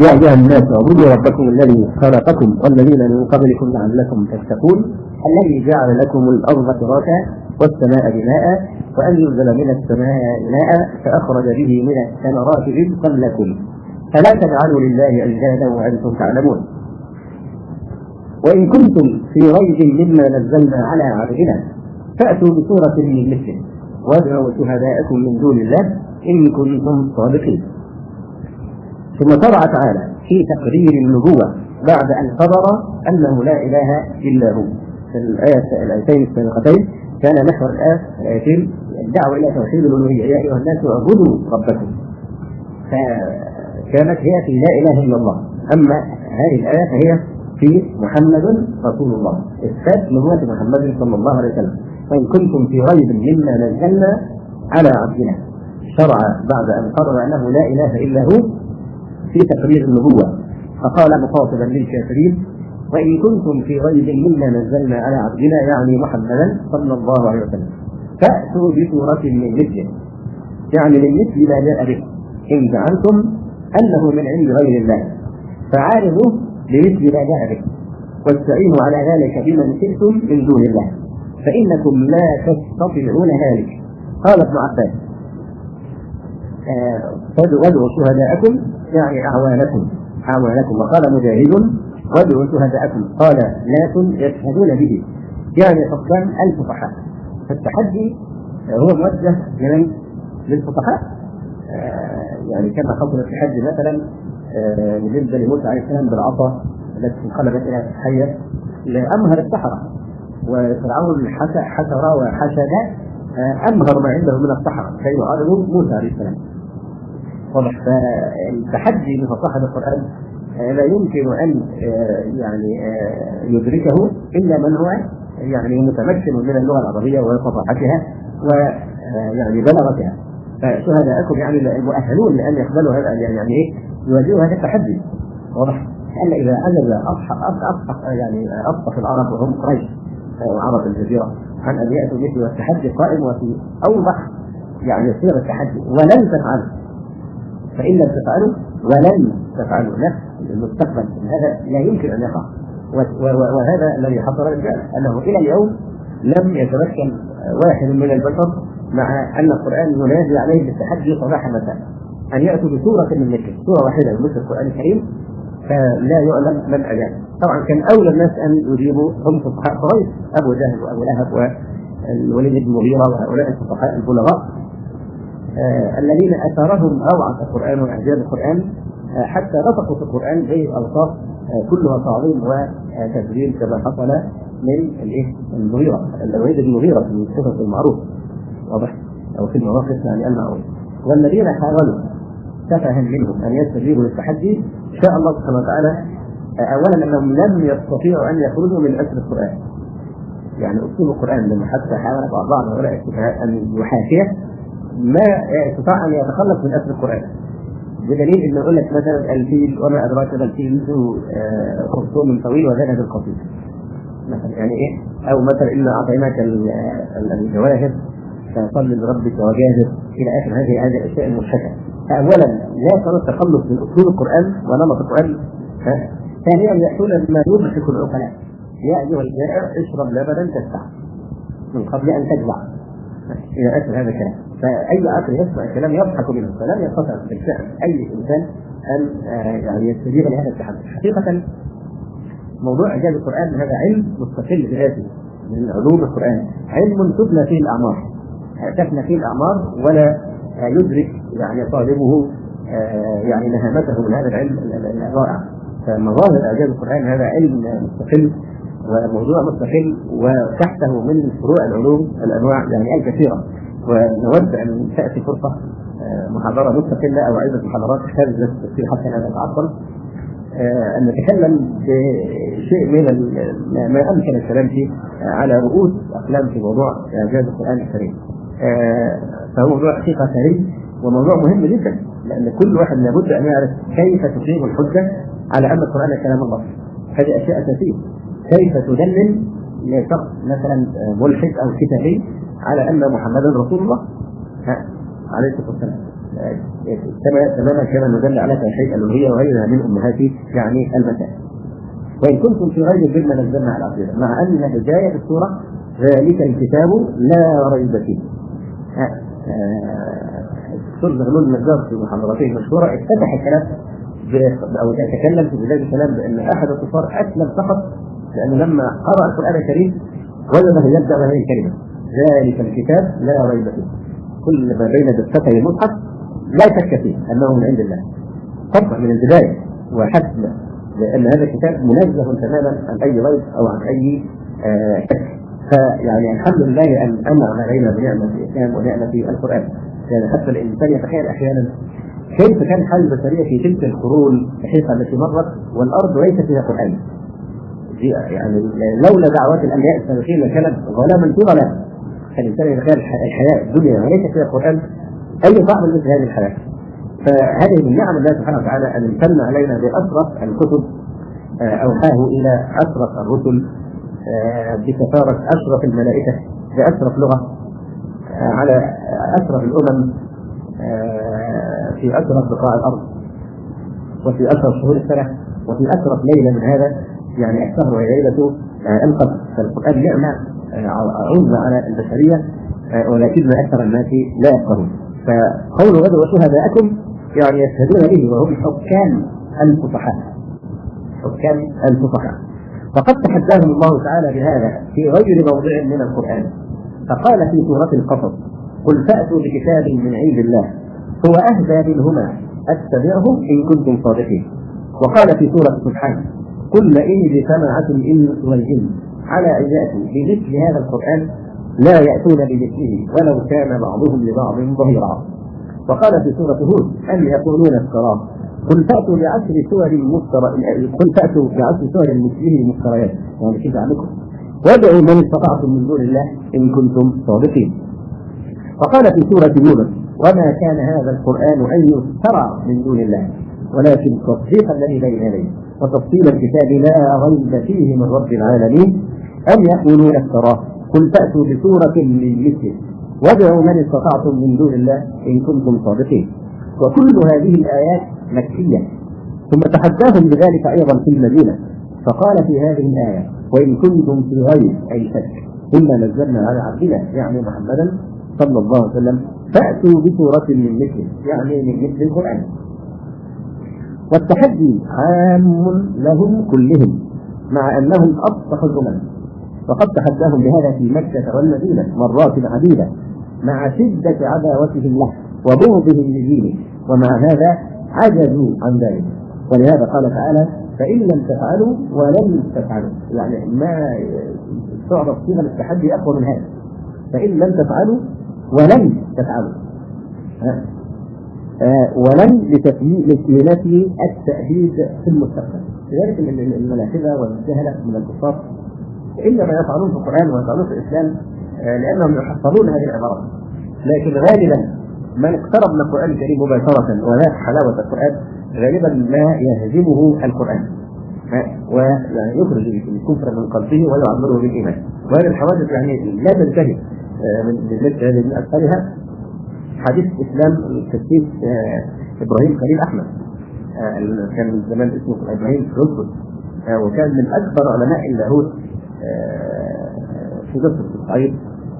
يا أيها الناس اعبدوا ربكم الذي خلقكم والذين من قبلكم لعلكم تتقون الذي جعل لكم الأرض فراشا والسماء بناء وأنزل من السماء ماء فأخرج به من الثمرات رزقا لكم فلا تجعلوا لله أندادا وأنتم تعلمون. وإن كنتم في ريب مما نزلنا على عبدنا فأتوا بسورة من مثله وادعوا شهداءكم من دون الله إن كنتم صادقين. ثم شرع تعالى في تقرير النبوة بعد أن خبر أنه لا إله إلا هو. في الآيتين السابقتين كان محور الآيتين الدعوة إلى توحيد الألوهية يا أيها الناس اعبدوا ربكم، فكانت هي في لا إله إلا الله. أما هذه الآية فهي في محمد رسول الله، إثبات نبوة محمد صلى الله عليه وسلم. وإن كنتم في ريب مما نزلنا على عبدنا، شرع بعد أن قرر أنه لا إله إلا هو في تقرير النبوة، فقال مخاطبا للكافرين وإن كنتم في ريب مما نزلنا على عبدنا يعني محمدا صلى الله عليه وسلم فأتوا بسورة من مثله، يعني من مثل ما جاء به إن زعمتم أنه من عند غير الله فعارضوا بمثل ما جاء به واستعينوا على ذلك بمن شئتم من دون الله فإنكم لا تستطيعون ذلك. قال ابن عباس وادعوا شهداءكم يعني أعوانكم، وقال مجاهد وادعوا شهداءكم قال ناس يشهدون به يعني حكام الفقهاء. فالتحدي هو موجه للفقهاء، يعني كما حصل التحدي مثلا بالنسبه لموسى عليه السلام بالعصا التي انقلبت الى حيه لامهر السحره، وفرعون حسر وحشد امهر ما عنده من السحره كي يعارضوا موسى عليه السلام. واضح. فالتحدي بفصاحه القران لا يمكن ان يعني يدركه الا من هو يعني متمكن من اللغه العربيه وفصاحتها ويعني بلاغتها. فشهداءكم يعني المؤهلون لان يقبلوا هذا يعني ايه يواجهوا هذا التحدي. واضح. لان اذا عجز يعني اصح العرب وهم قريش وعرب الجزيره عن ان ياتوا مثل التحدي قائم وفي اوضح يعني صيغه التحدي ولن تفعلوا، فان لم تفعلوا ولن تفعلوا نفس المستقبل هذا لا يمكن ان يقع. وهذا الذي حصل بالفعل انه الى اليوم لم يتمكن واحد من البشر مع ان القران ينادي عليه بالتحدي صباح مساء ان ياتوا بسوره من مثله، سوره واحده من مثل القران الكريم، فلا يعلم من اجاب. طبعا كان اولى الناس ان يجيبوا هم فقهاء قريش ابو جهل وابو لهب والوليد بن المغيرة وهؤلاء الفقهاء البلغاء الذين اثارهم روعه القران واعجاز القران حتى نطقوا في القران باوصاف كلها تعظيم وتسجيل كما حصل من المغيرة الوليد بن المغيرة في القصص المعروف. واضح. او في المواقف يعني المعروف. والذين حاولوا تفهم منهم ان يستجيبوا للتحدي شاء الله سبحانه وتعالى اولا انهم لم يستطيعوا ان يخرجوا من اسر القران، يعني اسلوب القران لما حتى حاول بعض هؤلاء الفقهاء ان يحاكيه ما استطاع ان يتخلص من اسر القران، بدليل انه يقول لك مثلا الفيل وما ادراك ما الفيل ذو خرطوم طويل وذنب قصير مثلا، يعني ايه؟ او مثلا انا اعطيناك الجواهر فصل لربك وجاهد الى اخر هذه الاشياء المضحكه. اولا لا يستطيع التخلص من اسلوب القران ونمط القران. ثانيا ياتون بما يضحك العقلاء، يا ايها الجائع اشرب لبنا تشبع من قبل ان تجزع الى اخر هذا الكلام. فاي عقل يسمع الكلام يضحك منه، فلم يستطع بالفعل اي انسان ان يعني يستجيب لهذا التحدي. حقيقه موضوع اعجاز القران هذا علم مستقل بذاته من علوم القران، علم تبنى فيه الاعمار، تفنى فيه الاعمار ولا يدرك يعني طالبه يعني نهامته من هذا العلم الرائع. فمظاهر اعجاز القران هذا علم مستقل وموضوع مستقل وتحته من فروع العلوم الانواع يعني الكثيره. ونود ان تاتي فرصه محاضره مستقله او عده محاضرات خارج التفسير حتى لا نتعطل ان نتكلم بشيء من ما امكن الكلام فيه على رؤوس اقلام في موضوع اعجاز القران الكريم. فهو موضوع حقيقه ثري وموضوع مهم جدا، لان كل واحد لابد ان يعرف كيف تقيم الحجه على ان القران كلام الله. هذه اشياء اساسيه. كيف تدلل لشخص مثلا ملحد او كتابي على ان محمدا رسول الله عليه الصلاه والسلام؟ تماما كما ندل على توحيد الالوهيه وغيرها من امهات يعني المسائل. وان كنتم في ريب مما نزلنا على العقيده، مع ان بدايه السوره ذلك الكتاب لا ريب فيه. الدكتور زغلول النجار في محاضرته المشهوره افتتح الكلام او تكلم في بدايه الكلام بان احد الكفار اسلم فقط لانه لما قرأ القرآن الكريم وجده يبدأ بهذه الكلمة ذلك الكتاب لا ريب فيه. كل ما بين دفتي المصحف لا شك فيه أنه من عند الله طبعا من البداية، وحسب لأن هذا الكتاب منزه تماما عن أي ريب أو عن أي شك. فيعني الحمد لله أن أنعم علينا بنعمة الإسلام ونعمة القرآن. يعني حتى الإنسان يتخيل أحيانا كيف كان حال البشرية في تلك القرون الحقيقة التي مرت والأرض ليس فيها قرآن. يعني لولا دعوات الانبياء السابقين لكانت ظلاما في ظلام. فالانسان يتخيل الحياه الدنيا وليس فيها قران اي طعم مثل هذه الحياه. فهذه من نعم الله سبحانه وتعالى ان امتن علينا باشرف الكتب اوحاه الى اشرف الرسل بسفاره اشرف الملائكه باشرف لغه على اشرف الامم في اشرف بقاع الارض وفي اشرف شهور السنه وفي اشرف ليله من هذا يعني الشهر وليلته القدر. فالقرآن نعمة عظمى على البشرية ولكن أكثر الناس لا يفقهون. فقول غدوا شهداءكم يعني يشهدون به وهم حكام الفصحاء. حكام الفصحاء. فقد تحداهم الله تعالى بهذا في غير موضع من القرآن، فقال في سورة القصص قل فأتوا بكتاب من عند الله هو أهدى منهما أتبعه إن كنتم صادقين. وقال في سورة سبحانه قل إن اجتمعت الإنس والجن على أن يأتوا بمثل هذا القرآن لا يأتون بمثله ولو كان بعضهم لبعض ظهيرا. وقال في سورة هود أن يقولون افتراه قل فأتوا بعشر سور مثله مفتريات يعني كيف عنكم وادعوا من استطعتم من دون الله إن كنتم صادقين. وقال في سورة يونس وما كان هذا القرآن أن يفترى من دون الله ولكن تصديق الذي بين يديه وتفصيل الكتاب لا ريب فيه من رب العالمين. أم يقولون افتراه قل فأتوا بسورة من مثله وادعوا من استطعتم من دون الله إن كنتم صادقين. وكل هذه الآيات مكية. ثم تحداهم بذلك أيضا في المدينة فقال في هذه الآية وإن كنتم في غير أي شك إلا نزلنا على عبدنا يعني محمدا صلى الله عليه وسلم فأتوا بسورة من مثله يعني من مثل القرآن. والتحدي عام لهم كلهم مع أنهم أصبحوا الأمم. وقد تحداهم بهذا في مكة والمدينة مرات عديدة مع شدة عداوتهم له وبغضهم لدينه، ومع هذا عجزوا عن ذلك. ولهذا قال تعالى فإن لم تفعلوا ولن تفعلوا، يعني ما تعرف صيغة التحدي أقوى من هذا. فإن لم تفعلوا ولن تفعلوا ولن لنفي التأبيد في المستقبل. لذلك الملاحدة والجهلة من الكفار إنما يفعلون في القرآن ويفعلون في الإسلام لأنهم يحصلون هذه العبارات، لكن غالبا من اقترب من القرآن الكريم مباشرة وذاق حلاوة القرآن غالبا ما يهزمه القرآن ويخرج الكفر من قلبه ويعمره بالإيمان. وهذه الحوادث يعني لا تنتهي مثل هذه من أكثرها حديث إسلام تسليم إبراهيم خليل أحمد كان من زمان اسمه إبراهيم رشد وكان من أكبر علماء اللاهوت في مصر في الصعيد،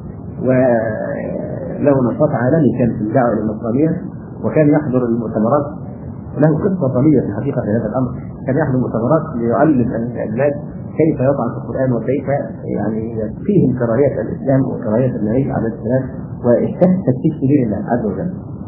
وله نشاط عالمي كان في الدعوة النصرانية وكان يحضر المؤتمرات. له قصة طويلة في الحقيقة في هذا الأمر. كان يحضر مؤتمرات ليعلم الناس كيف يطعن في القرآن وكيف يعني فيهم كراهية الإسلام وكراهية النبي عليه السلام واجتهد تكتيك دين الله عز وجل.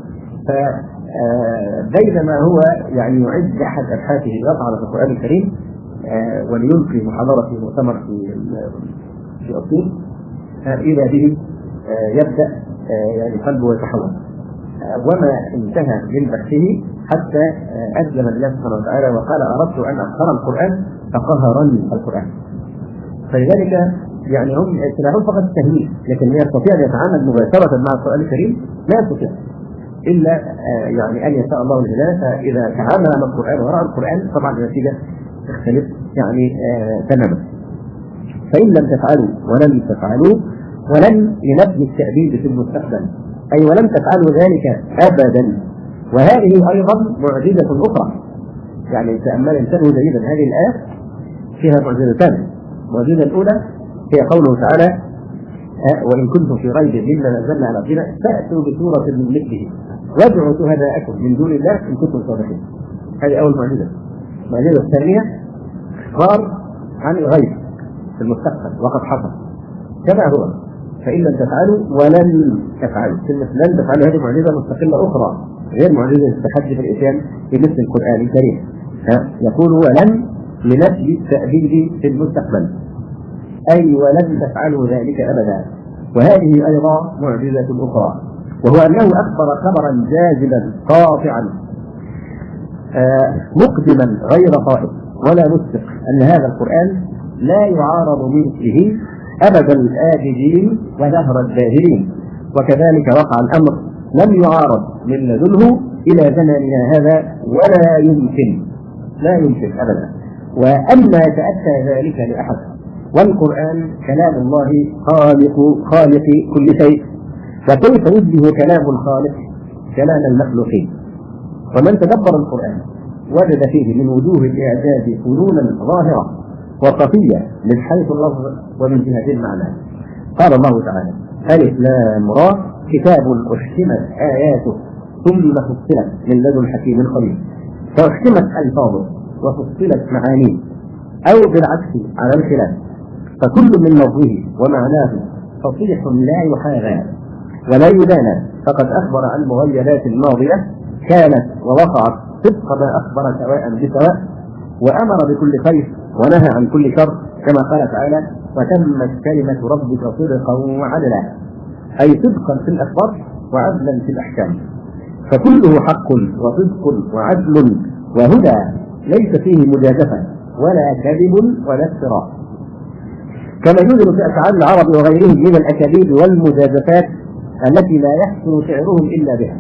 فبينما هو يعني يعد أحد أبحاثه يطعن في القرآن الكريم وليلقي محاضرة في مؤتمر في أسيوط إذا به يبدأ يعني قلبه يتحول وما انتهى من بحثه حتى أسلم الله سبحانه وتعالى وقال أردت أن أقرأ القرآن فقهرني القرآن. فلذلك يعني هم يستطيعون فقط التهميش، لكن يستطيع أن يتعامل مباشرة مع القرآن الكريم لا يستطيع إلا يعني أن يشاء الله الهداية. فإذا تعامل مع القرآن ورأى القرآن طبعا النتيجة تختلف يعني تماما. فإن لم تفعلوا ولن تفعلوا ولن لنفي التأبيد في المستقبل أي ولن تفعلوا ذلك أبدا وهذه أيضا معجزة أخرى. يعني تأمل انتبهوا جيدا، هذه الآية فيها معجزتان. المعجزة الأولى هي قوله تعالى: وإن كنتم في ريب مما نزلنا على عبدنا فأتوا بسورة من مثله وادعوا شهداءكم من دون الله إن كنتم صادقين. هذه أول معجزة. المعجزة الثانية إخبار عن الغيب في المستقبل وقد حصل كما هو، فإن لم تفعلوا ولن تفعلوا. كلمة لن تفعلوا هذه معجزة مستقلة أخرى غير معجزة التحدي في الإتيان في مثل القرآن الكريم. يقول ولن لنفي التأبيد في المستقبل، أي ولن تفعلوا ذلك أبدا. وهذه أيضا معجزة أخرى، وهو أنه أخبر خبرا جازما قاطعا مقدما غير طائف ولا مسبق أن هذا القرآن لا يعارض بمثله أبد الآبدين ودهر الداهرين. وكذلك وقع الأمر لم يعارض من لدنه إلى زماننا هذا ولا يمكن، لا يمكن أبدا. وأما يتأتى ذلك لأحد، والقرآن كلام الله خالق كل شيء، فكيف يشبه كلام الخالق كلام المخلوقين؟ ومن تدبر القرآن وجد فيه من وجوه الإعجاز فنونا ظاهرة وخفية من حيث اللفظ ومن جهة المعنى. قال الله تعالى: ألف لام را كتاب أحكمت آياته ثم فصلت من لدن حكيم خبير. فأحكمت ألفاظه وفصلت معانيه، أو بالعكس على الخلاف، فكل من لفظه ومعناه فصيح لا يحاذى ولا يدانى، فقد أخبر عن مغيرات الماضية كانت ووقعت صدق ما أخبر سواء بسواء، وأمر بكل خير ونهى عن كل شر، كما قال تعالى: وتمت كلمة ربك صدقا وعدلا، أي صدقا في الأخبار وعدلا في الأحكام. فكله حق وصدق وعدل وهدى، ليس فيه مجازفة ولا كذب ولا افتراء، كما يوجد في أفعال العرب وغيرهم من الأكاذيب والمجازفات التي لا يحسن شعرهم إلا بها.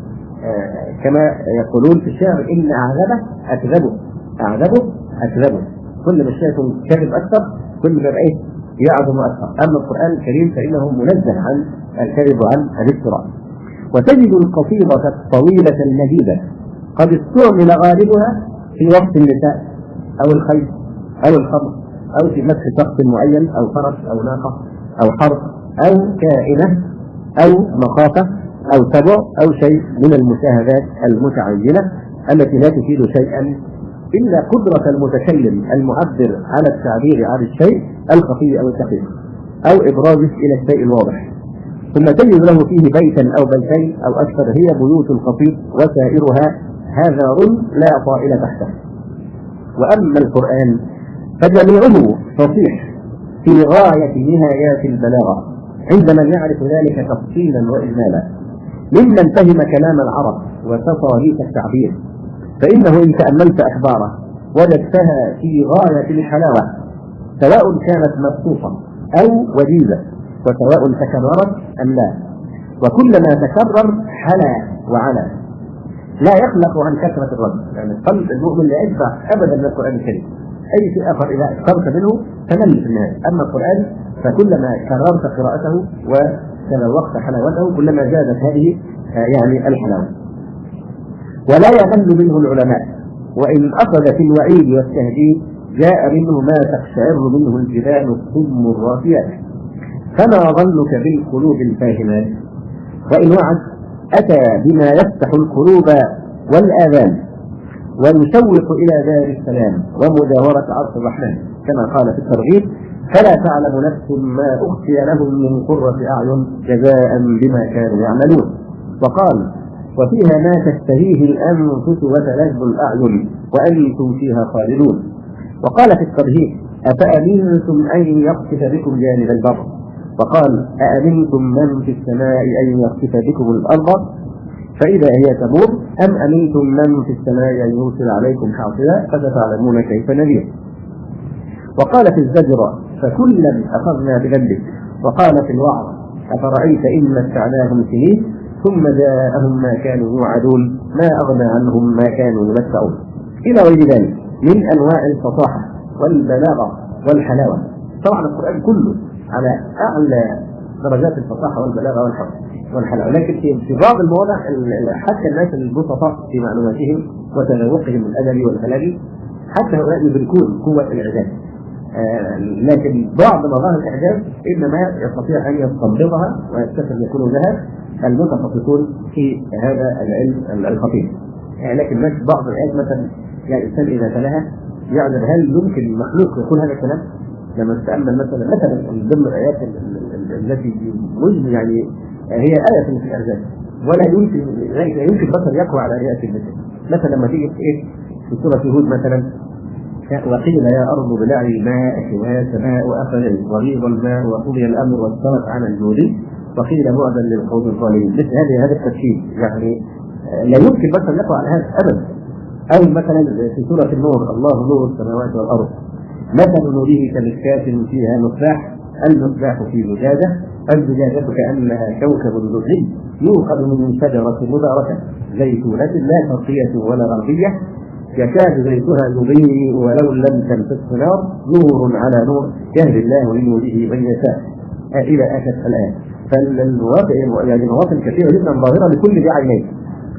كما يقولون في الشعر: إن أعذبه أكذبه، أعذبه أكذبه. كل ما الشيء كذب أكثر كل ما بقيه يعظم أكثر. أما القرآن الكريم فإنه منزه عن الكذب وعن الافتراء. وتجد القصيدة الطويلة المجيدة قد استعمل غالبها في وقت النساء أو الخيل أو الخمر، أو في مدح شخص معين أو فرس أو ناقة أو حرب أو كائنة أو مخافة أو سبع أو شيء من المشاهدات المتعينة التي لا تفيد شيئا إلا قدرة المتكلم المعبر على التعبير عن الشيء الخفي أو الدقيق أو إبرازه إلى الشيء الواضح. ثم تجد له فيه بيتا أو بيتين أو أكثر، هي بيوت القصيد وسائرها هذار لا طائل تحته. وأما القرآن فجميعه فصيح في غاية نهايات البلاغة عند من يعرف ذلك تفصيلا وإجمالا، ممن فهم كلام العرب وتصاريف التعبير، فإنه إن تأملت أخباره وجدتها في غاية الحلاوة، سواء كانت مبسوطة أو وجيزة، وسواء تكررت أم لا، وكلما تكرر حلا وعلا، لا يخلق عن كثرة الرد. يعني قلب المؤمن لا يشبع أبدا من القرآن الكريم، أي شيء آخر إذا أكثرت منه تمل في النهاية. أما القرآن فكلما كررت قراءته وتذوقت حلاوته كلما زادت هذه يعني الحلاوة. ولا يمل منه العلماء، وإن أخذ في الوعيد والتهديد جاء منه ما تقشعر منه الجبال الصم الراسيات. فما ظنك بالقلوب الفاهمات؟ وإن وعد أتى بما يفتح القلوب والآذان ويشوق إلى دار السلام ومجاورة عرش الرحمن، كما قال في الترغيب: فلا تعلم نفس ما أخفي لهم من قرة أعين جزاء بما كانوا يعملون. وقال: وفيها ما تشتهيه الأنفس وتلذ الأعين وأنتم فيها خالدون. وقال في الترهيب: أفأمنتم أن يخسف بكم جانب البر. وقال: أأمنتم من في السماء أن يخسف بكم الأرض فإذا هي تمور أم أمنتم من في السماء أن يرسل عليكم حاصبا فستعلمون كيف نذير. وقال في الزجر: فكلا أخذنا بذنبه. وقال في الوعظ: أفرأيت إن متعناهم سنين ثم جاءهم ما كانوا يوعدون ما أغنى عنهم ما كانوا يمتعون، إلى غير ذلك من أنواع الفصاحة والبلاغة والحلاوة. طبعا القرآن كله على أعلى درجات الفصاحة والبلاغة والحلاوة. والحلاوة. لكن في بعض المواضع حتى الناس البسطاء في معلوماتهم وتذوقهم الأدبي والبلاغي حتى هؤلاء يدركون قوة الإعجاز، لكن بعض مظاهر الإعجاز إنما يستطيع أن يستنبطها ويكتسب يكون لها المتخصصون في هذا العلم الخطير. لكن بعض الآيات مثلا يعني الإنسان إذا تلاها يعجب هل يمكن مخلوق يقول هذا الكلام؟ لما تتأمل مثلا من ضمن الآيات التي يعني هي آية في الإعجاز ولا يمكن بشر يقوى على رئاسة المثل. مثلا لما تيجي في سورة هود مثلا وقيل يا أرض ابلعي ماءك ويا سماء وأقلعي وغيض الماء وقضي الأمر واستوت على الجود وقيل بعدا للقوم الظالمين. مثل هذا التفسير يعني لا يمكن بشر يقوى على هذا أبدا. أو مثلا في سورة النور الله نور السماوات والأرض مثل نوره كمشكاة فيها مصباح المصباح في زجاجة الزجاجة كأنها كوكب دري يوقد من شجرة مباركة زيتونة لا شرقية ولا غربية يكاد زيتها يضيء ولو لم تمسسه نار نور على نور يهدي الله لنوره من يشاء إلى آخر الآية. فالمواطن يعني مواطن كثيرة جدا ظاهرة لكل ذي عينين،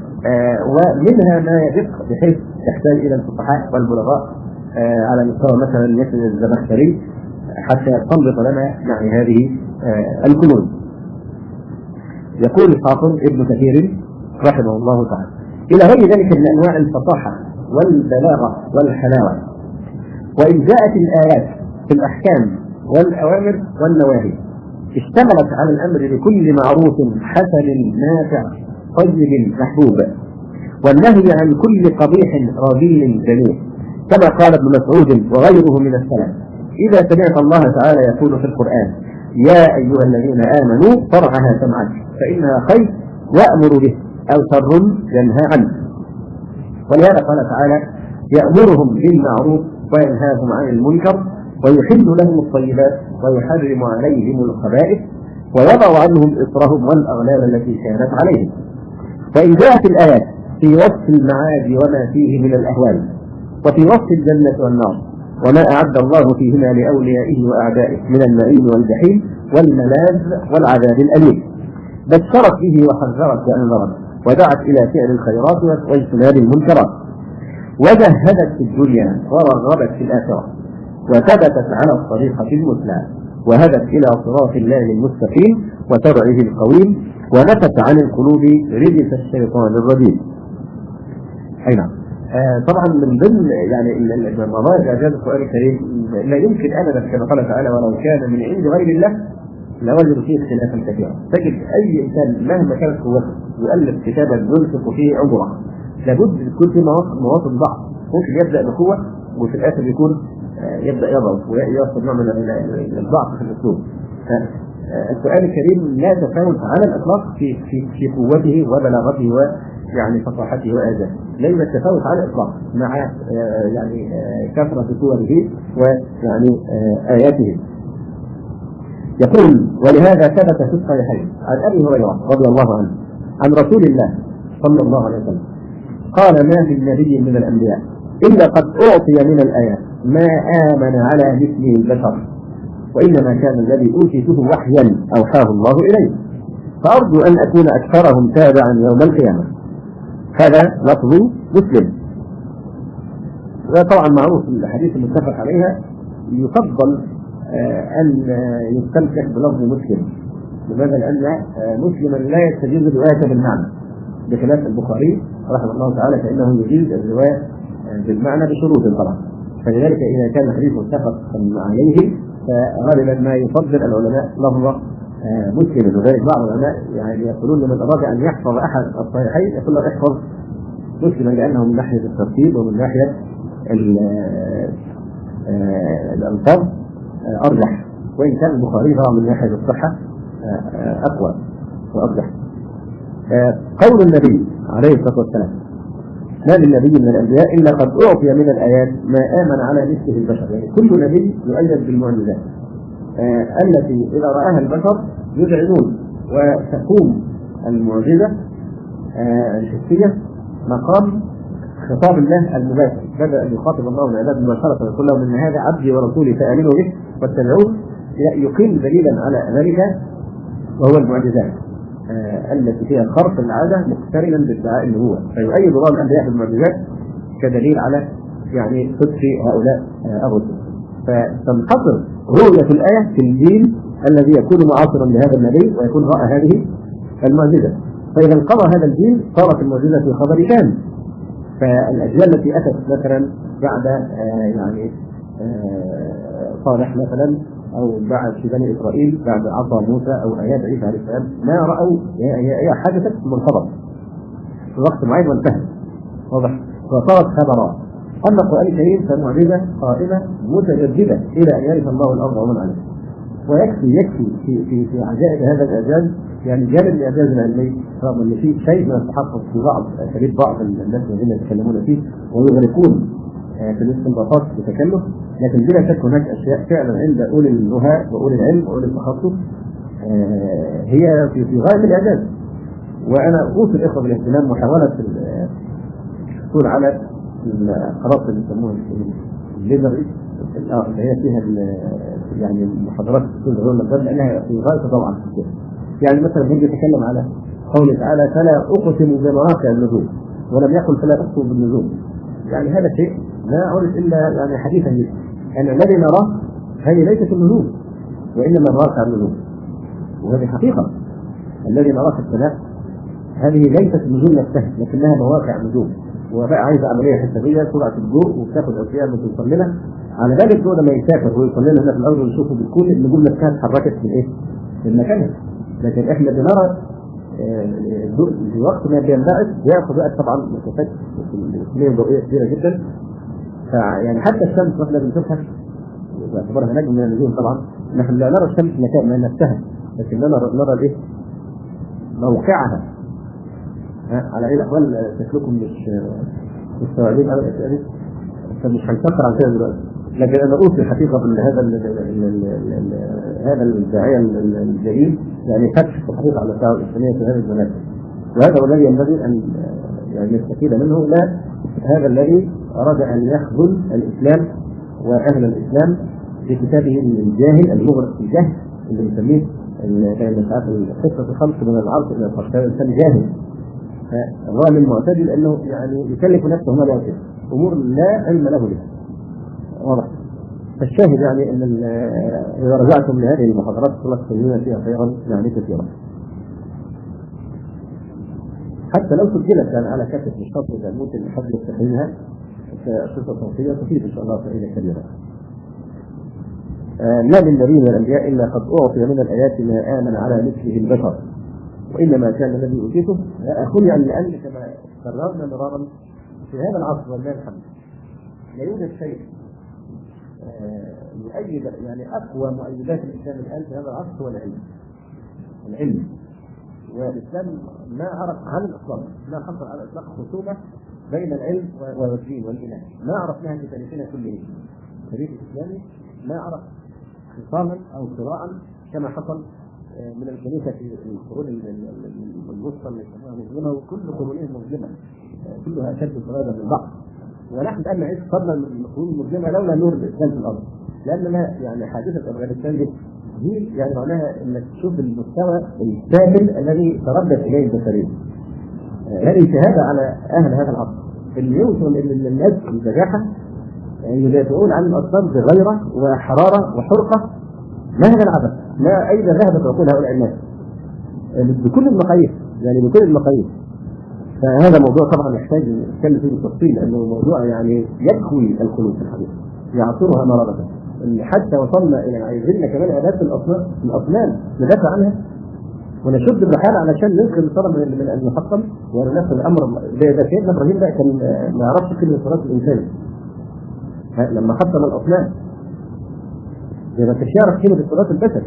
ومنها ما يدق بحيث يحتاج إلى الفقهاء والبلغاء على مستوى مثلا مثل الزمخشري حتى يستنبط لنا يعني هذه الكنوز. يقول الحافظ ابن كثير رحمه الله تعالى إلى غير ذلك من أنواع الفصاحة والبلاغة والحلاوة. وإن جاءت الآيات في الأحكام والأوامر والنواهي اشتملت على الأمر بكل معروف حسن نافع طيب محبوب والنهي عن كل قبيح رذيل جميل، كما قال ابن مسعود وغيره من السلف إذا سمعت الله تعالى يقول في القرآن يا أيها الذين آمنوا فرعها سمعك فإنها خير وأمر به أو شر ينهى عنه. ولهذا قال تعالى يأمرهم بالمعروف وينهاهم عن المنكر ويحل لهم الطيبات ويحرم عليهم الخبائث ويضع عنهم إصرهم والأغلال التي كانت عليهم. فإن جاءت الآيات في وصف المعاد وما فيه من الأهوال وفي وصف الجنة والنار وما أعد الله فيهما لأوليائه وأعدائه من النعيم والجحيم والملاذ والعذاب الأليم بشرت به وحذرت وأنذرت ودعت إلى فعل الخيرات واجتناب المنكرات وجهدت في الدنيا ورغبت في الآخرة وثبتت على الطريقة المثلى وهدت إلى صراط الله المستقيم وتبعه القويم ونفت عن القلوب رجس الشيطان الرجيم. أي نعم. طبعا من ضمن يعني مظاهر إعجاز القرآن الكريم لا يمكن أبدا كما قال تعالى ولو كان من عند غير الله لوجدوا فيه اختلافا كثيرا. تجد أي إنسان مهما كانت قوته يؤلف كتابا ينفق فيه عمره لابد يكون في مواطن ضعف ممكن يبدأ بقوة وفي الآخر يكون يبدأ يضعف ويصل نوع من الضعف في الأسلوب. القرآن الكريم لا تفاوت على الإطلاق في قوته وبلاغته ويعني فصاحته وآدابه، لا يوجد تفاوت على الإطلاق مع يعني كثرة سوره ويعني آياته. يقول ولهذا ثبت في الصحيحين عن أبي هريرة رضي الله عنه عن رسول الله صلى الله عليه وسلم قال ما من نبي من الأنبياء إلا قد أعطي من الآيات ما آمن على مثله البشر وإنما كان الذي أوتيته وحيا أوحاه الله إليه فأرجو أن أكون أكثرهم تابعا يوم القيامة. هذا لفظ مسلم. وطبعا معروف الحديث المتفق عليها يفضل أن يستمسك بلفظ مسلم. لماذا؟ لأن مسلما لا يستجيز الرواية بالمعنى بخلاف البخاري رحمه الله تعالى فإنه يجيز الرواية بالمعنى بشروط طبعا. فلذلك إذا كان الحديث متفق عليه فغالبا ما يفضل العلماء لفظ مسلم. وذلك بعض العلماء يعني يقولون لمن أراد أن يحفظ أحد الصحيحين يقول له احفظ مسلما لأنه من ناحية الترتيب ومن ناحية الألفاظ أرجح، وإن كان البخاري طبعا من ناحية الصحة أقوى وأرجح. قول النبي عليه الصلاة والسلام ما من نبي من الأنبياء إلا قد أعطي من الآيات ما آمن على مثله البشر. يعني كل نبي يؤيد بالمعجزات التي إذا رآها البشر يذعنون وتقوم المعجزة الحسية مقام خطاب الله المباشر. بدأ أن يخاطب الله العباد مباشرة ويقول لهم إن هذا عبدي ورسولي فآمنوا به واتبعوه يقيم دليلا على ذلك وهو المعجزات. التي فيها خرق العادة مقترنا بادعاء النبوة، فيؤيد بعض الأنبياء بالمعجزات كدليل على يعني صدق هؤلاء الرسل. فتنحصر رؤية الآية في الجيل الذي يكون معاصرا لهذا النبي ويكون رأى هذه المعجزة، فإذا انقضى هذا الجيل صارت المعجزة في خبر كان. فالأجيال التي أتت مثلا بعد يعني صالح مثلا أو بعد في بني إسرائيل بعد عصا موسى أو آيات عيسى عليه السلام ما رأوا، هي حدثت منقضت في وقت معين وانتهت، واضح، فصارت خبرا. أما القرآن الكريم فمعجزة قائمة متجددة إلى أن يرث الله الأرض ومن عليها. ويكفي في عجائب هذا الإعجاز يعني جانب الإعجاز العلمي، رغم أن فيه شيء من التحقق في بعض الناس الذين يتكلمون فيه ويغرقون في الاستنباطات بتكلف، لكن بلا شك هناك أشياء فعلا عند أولي النهى وأولي العلم وأولي التخصص هي في غاية الإعجاز. وأنا أوصي الإخوة بالاهتمام محاولة الحصول على القراءة اللي يسموها الليبرري اللي هي فيها يعني محاضرات الدكتور غير المقدار، لأنها في غاية طبعا كثير. يعني مثلا هيجي يتكلم على قوله تعالى فلا أقسم بمواقع النجوم ولم يقل فلا أقسم بالنجوم، يعني هذا شيء لا أعرف إلا يعني حديثا جدا أن الذي نراه هذه ليست النجوم وإنما مواقع النجوم، وهذه حقيقة. الذي نراه في السماء هذه ليست النجوم نفسها لكنها مواقع النجوم، وبقى عايزة عملية حسابية سرعة الضوء وبتاخد أشياء بتوصل لنا على بالك الضوء لما يسافر ويوصل لنا هنا في الأرض ونشوفه بتكون النجوم نفسها اتحركت من إيه؟ من مكانها. لكن إحنا بنرى الضوء في وقت ما بينبعث بياخد وقت طبعا مسافات كمية ضوئية كبيرة جدا. فيعني حتى الشمس واحنا بنشوفها باعتبارها نجم من النجوم طبعا نحن لا نرى الشمس مكان نفسها، لكن نرى الايه؟ موقعها. على اي الاحوال شكلكم مش مستوعبين ابدا، فمش هنفكر عن كده دلوقتي. لكن انا اوصي الحقيقه ان هذا الداعيه الجليل يعني فتح الحقيقه على الدعوه الاسلاميه في هذه المناسبه، وهذا هو الذي ينبغي ان يعني نستفيد منه، لا هذا الذي اراد ان يخذل الاسلام واهل الاسلام في كتابه الجاهل المغرق في الجهل اللي بنسميه ساعات قصه الخلق من العرض الى الفرش. هذا الانسان جاهل الظالم المعتدل لانه يعني يكلف نفسه ما لا يكفي امور لا علم له بها، واضح. فالشاهد يعني ان اذا رجعتم لهذه المحاضرات تلقون فيها خيرا يعني كثيرا، حتى لو سجلت يعني على كافه الشرط اذا ممكن لحد يستخدمها كشرطه صوتيه تفيد ان شاء الله فائده كبيره. ما للنبي والانبياء الا قد اعطي من الايات ما امن على مثله البشر وانما كان الذي اوتيته اقول يعني لان كما قررنا مرارا في هذا العصر والله الحمد لا يوجد شيء يؤيد يعني اقوى مؤيدات الاسلام الان في هذا العصر هو العلم. والاسلام ما عرف عن الاطلاق، ما حصل على الاطلاق خصومه بين العلم والدين والايمان، ما عرفناها في تاريخنا كله. التاريخ الاسلامي ما عرف خصاما او صراعا كما حصل من الكنيسه في القرون الوسطى اللي يسموها مظلمه، وكل قرونهم مظلمه كلها اشد صرادا من بعض. ونحن الان نعيش قرنا من القرون المظلمه لولا نور الاسلام في الارض، لاننا يعني حادثه افغانستان دي يعني معناها انك تشوف المستوى السافل الذي تردد اليه البشريه. هذه شهاده على اهل هذا العصر اللي يوصل ان الناس ببجاحه يدافعون عن الاصنام بغيره وحراره وحرقه. ما هذا العبث؟ لا اين ذهبت عقول هؤلاء الناس بكل المقاييس، يعني بكل المقاييس. فهذا موضوع طبعا يحتاج نتكلم فيه بالتفصيل لانه موضوع يعني يكوي القلوب في الحقيقه، يعصرها مرارة. حتى وصلنا الى عايزين كمان عباده الاصنام ندافع عنها ونشد الرحال علشان ننقذ الصنم من ان يحطم وننفذ الامر. ده سيدنا ابراهيم ده كان ما يعرفش كلمه صلاه الانسان لما حطم الاصنام، زي ما كانش يعرف كلمه صلاه البشر.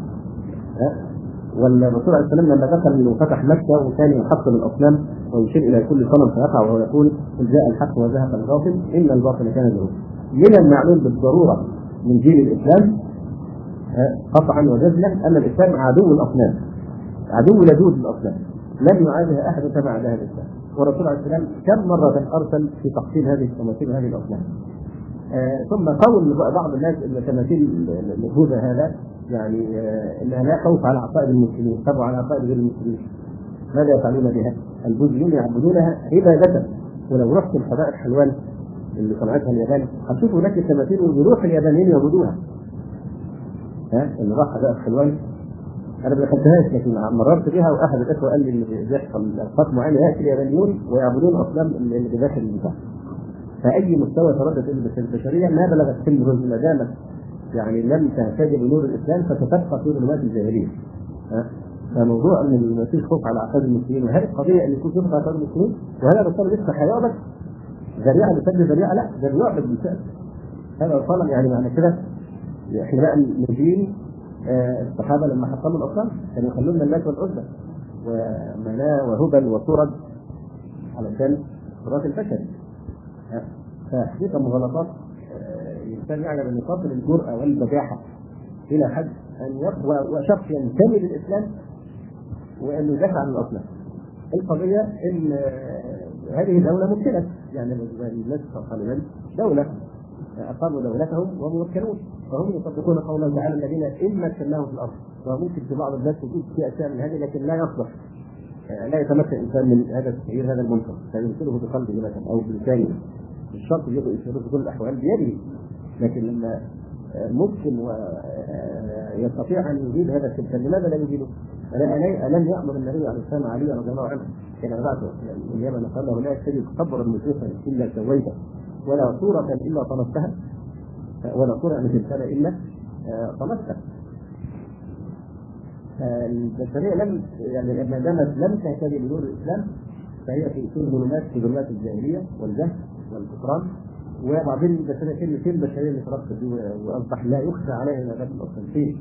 والرسول عليه السلام لما دخل وفتح مكه وكان يحطم الاصنام ويشير الى كل صنم فيقع وهو يقول قل جاء الحق وزهق الباطل ان الباطل كان زهوقا. من المعلوم بالضروره من جيل الاسلام قطعا وجزلا ان الاسلام عدو الاصنام، عدو لدود الاصنام، لم يعادها احد كما عادها الاسلام. والرسول عليه السلام كم مره ارسل في تقتيل هذه التماثيل وهذه الاصنام. ثم قول بعض الناس ان تماثيل بوذا هذا يعني انها لا خوف على عقائد المسلمين، تبع على عقائد غير المسلمين. ماذا يفعلون بها؟ البوذيون يعبدونها عباده. ولو رحت الحدائق حلوان اللي صنعتها اليابان هتشوفوا هناك التماثيل وبيروح اليابانيين يعبدوها. اللي راح حدائق حلوان انا ما دخلتهاش لكن مررت بها، واحد الاخوه قال لي ان بيحصل اوقات معينه ياتي اليابانيون ويعبدون اصنام اللي بداخل البتاع. فاي مستوى تردد البشريه ما بلغت سن الرجل ما دامت يعني لم تهتدي بنور الاسلام فتتبقى في ظلمات الجاهليه. فموضوع ان ما فيش خوف على عقائد المسلمين، وهذه القضيه ان يكون خوف على عقائد المسلمين، وهذا الرسول لسه هيعبد ذريعه لسد ذريعه، لا ده بيعبد بالفعل. هذا الصنم يعني معنى كده احنا بقى نجيل الصحابه لما حطموا الاصنام كانوا يخلون اللات والعزى ومناه وهبل وصرد علشان صراط البشر. فحقيقه مغالطات الانسان يعلم ان يقابل الجرأه والبجاحه الى حد ان يقوى وشخص ينتمي للاسلام وانه يدافع عن الاصنام. القضيه ان هذه دوله ممكنه، يعني الناس الطالبان دوله اقاموا دولتهم وممكنون، فهم يطبقون قول الله تعالى الذين ان مكناهم في الارض. وممكن في بعض الناس تجد في اشياء من هذه لكن لا يصلح، لا يتمكن الانسان من هذا التغيير هذا المنكر، فينكره بقلبه مثلا او بلسانه، مش شرط يشيره في كل الاحوال بيده، لكن لما ممكن ويستطيع ان يجيد هذا الشيء لماذا لا يجيده؟ الم يامر النبي عليه الصلاه والسلام علي رضي الله عنه كما بعثه من اليمن قال له لا تجد قبر المشركه الا سويته ولا صوره الا طمستها، ولا صوره من الانسان الا طمستها. البشريه لم يعني ما دامت لم تهتدي بنور الاسلام فهي في ظلمات الجاهليه والجهل والكفران. وبعدين البشريه فين البشريه اللي تركت دي واصبح لا يخشى عليها الا ذات الاصل؟ فين؟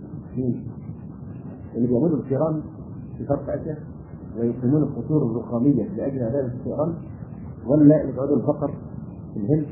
اللي بيعملوا الفيران في شرق اسيا ويقيمون القصور الرخاميه لاجل عباده الفيران، ولا اللي بيعملوا الفقر في الهند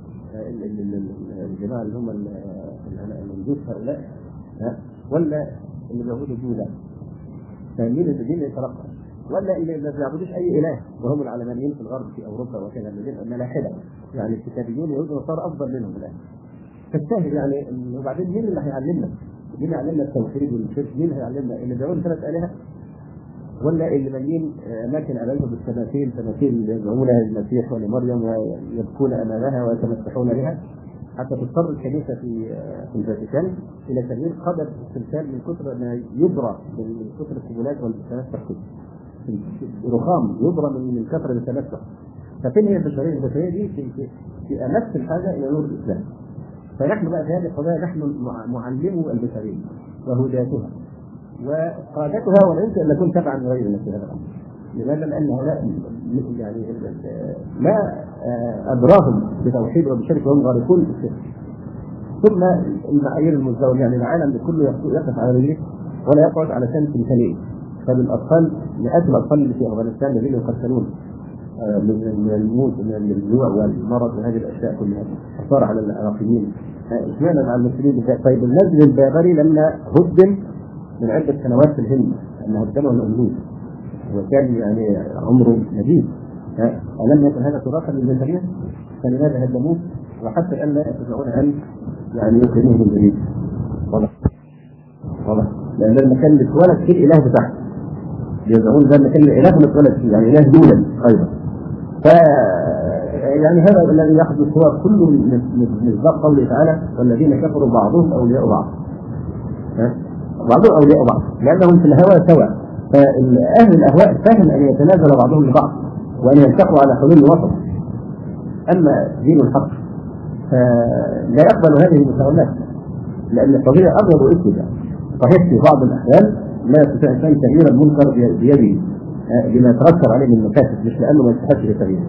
الجماعه اللي هم المندوب هؤلاء، ولا اللي بيعبدوا بوذا؟ فمين اللي يترقى؟ ولا اللي ما بيعبدوش اي اله وهم العلمانيين في الغرب في اوروبا وكذا الذين ملاحده، يعني الكتابيون يهود وصار افضل منهم الان. فالشاهد يعني وبعدين مين اللي هيعلمنا؟ مين يعلمنا التوحيد والشرك؟ مين هيعلمنا؟ اللي بيعبدوا 3 آلهة ولا اللي مالين اماكن عبادتهم بالتماثيل، تماثيل يدعونها للمسيح ولمريم ويبكون امامها ويتمسحون بها، حتى تضطر الكنيسه في الفاتيكان الى تغيير قدر التمثال من كثر ما يبرى من كثر القبلات والتمسح رخام يبرى من كثره التمسح. ففين هي البشريه؟ البشريه دي في امس الحاجه الى نور الاسلام. فنحن بقى في هذه القضايا نحن معلمو البشريه وهداتها وقادتها، ولا يمكن ان نكون تبعا لغيرنا في هذا الامر. لماذا؟ لان هؤلاء يعني ما ادراهم بتوحيد وبشرك وهم غارقون في الشرك. ثم المعايير المزدوجه، يعني العالم كله يقف على رجليه ولا يقعد على شان تمثاليه. فالاطفال مئات الاطفال اللي في افغانستان الذين يقتلون من الموت من الجوع والمرض وهذه الاشياء كلها اثار على العراقيين. اشمعنى مع المسلمين؟ طيب النزل البابري لما هدم من عده سنوات في الهند، انه هدمه الهندوس وكان يعني عمره مديد، ألم يكن هذا تراثا للبشريه؟ فلماذا هدموه؟ وحتى الان لا يستطيعون ان يعني يكرموه من جديد. واضح؟ لان المكان اللي اتولد فيه الاله بتاعه يزعمون ده المكان اللي اله اتولد فيه، يعني اله دولة ايضا. ف يعني هذا الذي يحدث هو كله من مصداق قوله تعالى والذين كفروا بعضهم اولياء بعض. بعضهم اولياء بعض لانهم في الهوى سواء. فاهل الاهواء سهل ان يتنازل بعضهم لبعض وان يلتقوا على حلول الوسط. اما دين الحق فلا يقبل هذه المساومات، لان القضيه ابيض واسود. صحيح في بعض الاحيان لا يستطيع الانسان تغيير المنكر بيده لما يترتب عليه من مكاسب، مش لانه ما يستحقش التغيير.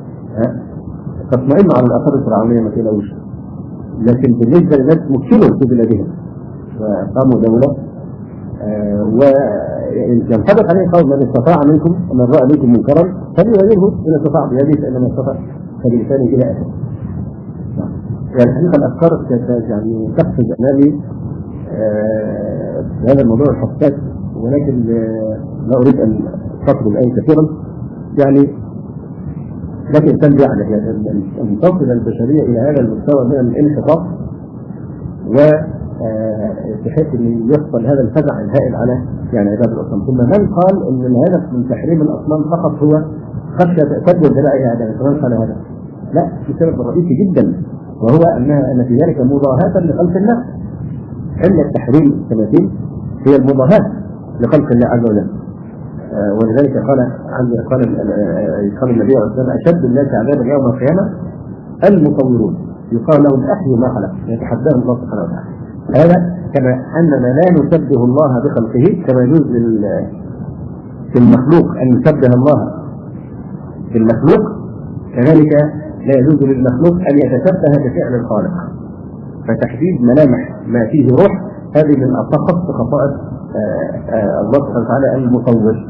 تطمئن على الاثار الفرعونيه ما تقلقوش، لكن بالنسبه للناس مكسلوا في بلادهم وقاموا دوله وينطبق عليه قول من استطاع منكم ومن راى منكم منكرا فليغيره ان استطاع بيده فان من استطاع فبلسانه الى اخره. يعني الحقيقه الافكار يعني تقفز امامي هذا الموضوع الحساس، ولكن لا اريد ان اطول الايه كثيرا. يعني لكن تنبع أن تصل البشرية إلى هذا المستوى من الانحطاط، وبحيث أن يحصل هذا الفزع الهائل على يعني عباد الأصنام. ثم من قال أن الهدف من تحريم الأصنام فقط هو خشية تسد ذرائع هذا؟ كمان قال هذا؟ لا، في سبب رئيسي جدا، وهو أن في ذلك مضاهاة لخلق الله. علة تحريم التماثيل هي المضاهاة لخلق الله عز وجل. ولذلك قال النبي عليه الصلاة والسلام: أشد الناس عذابا يوم القيامة المصورون، يقال لهم أحيوا ما خلق، يتحداهم الله سبحانه وتعالى. هذا كما أننا لا نشبه الله بخلقه، كما يجوز في المخلوق أن يشبه الله بالمخلوق، كذلك لا يجوز للمخلوق أن يتشبه بفعل الخالق. فتحديد ملامح ما فيه روح هذه من أخص خصائص الله سبحانه وتعالى المصور.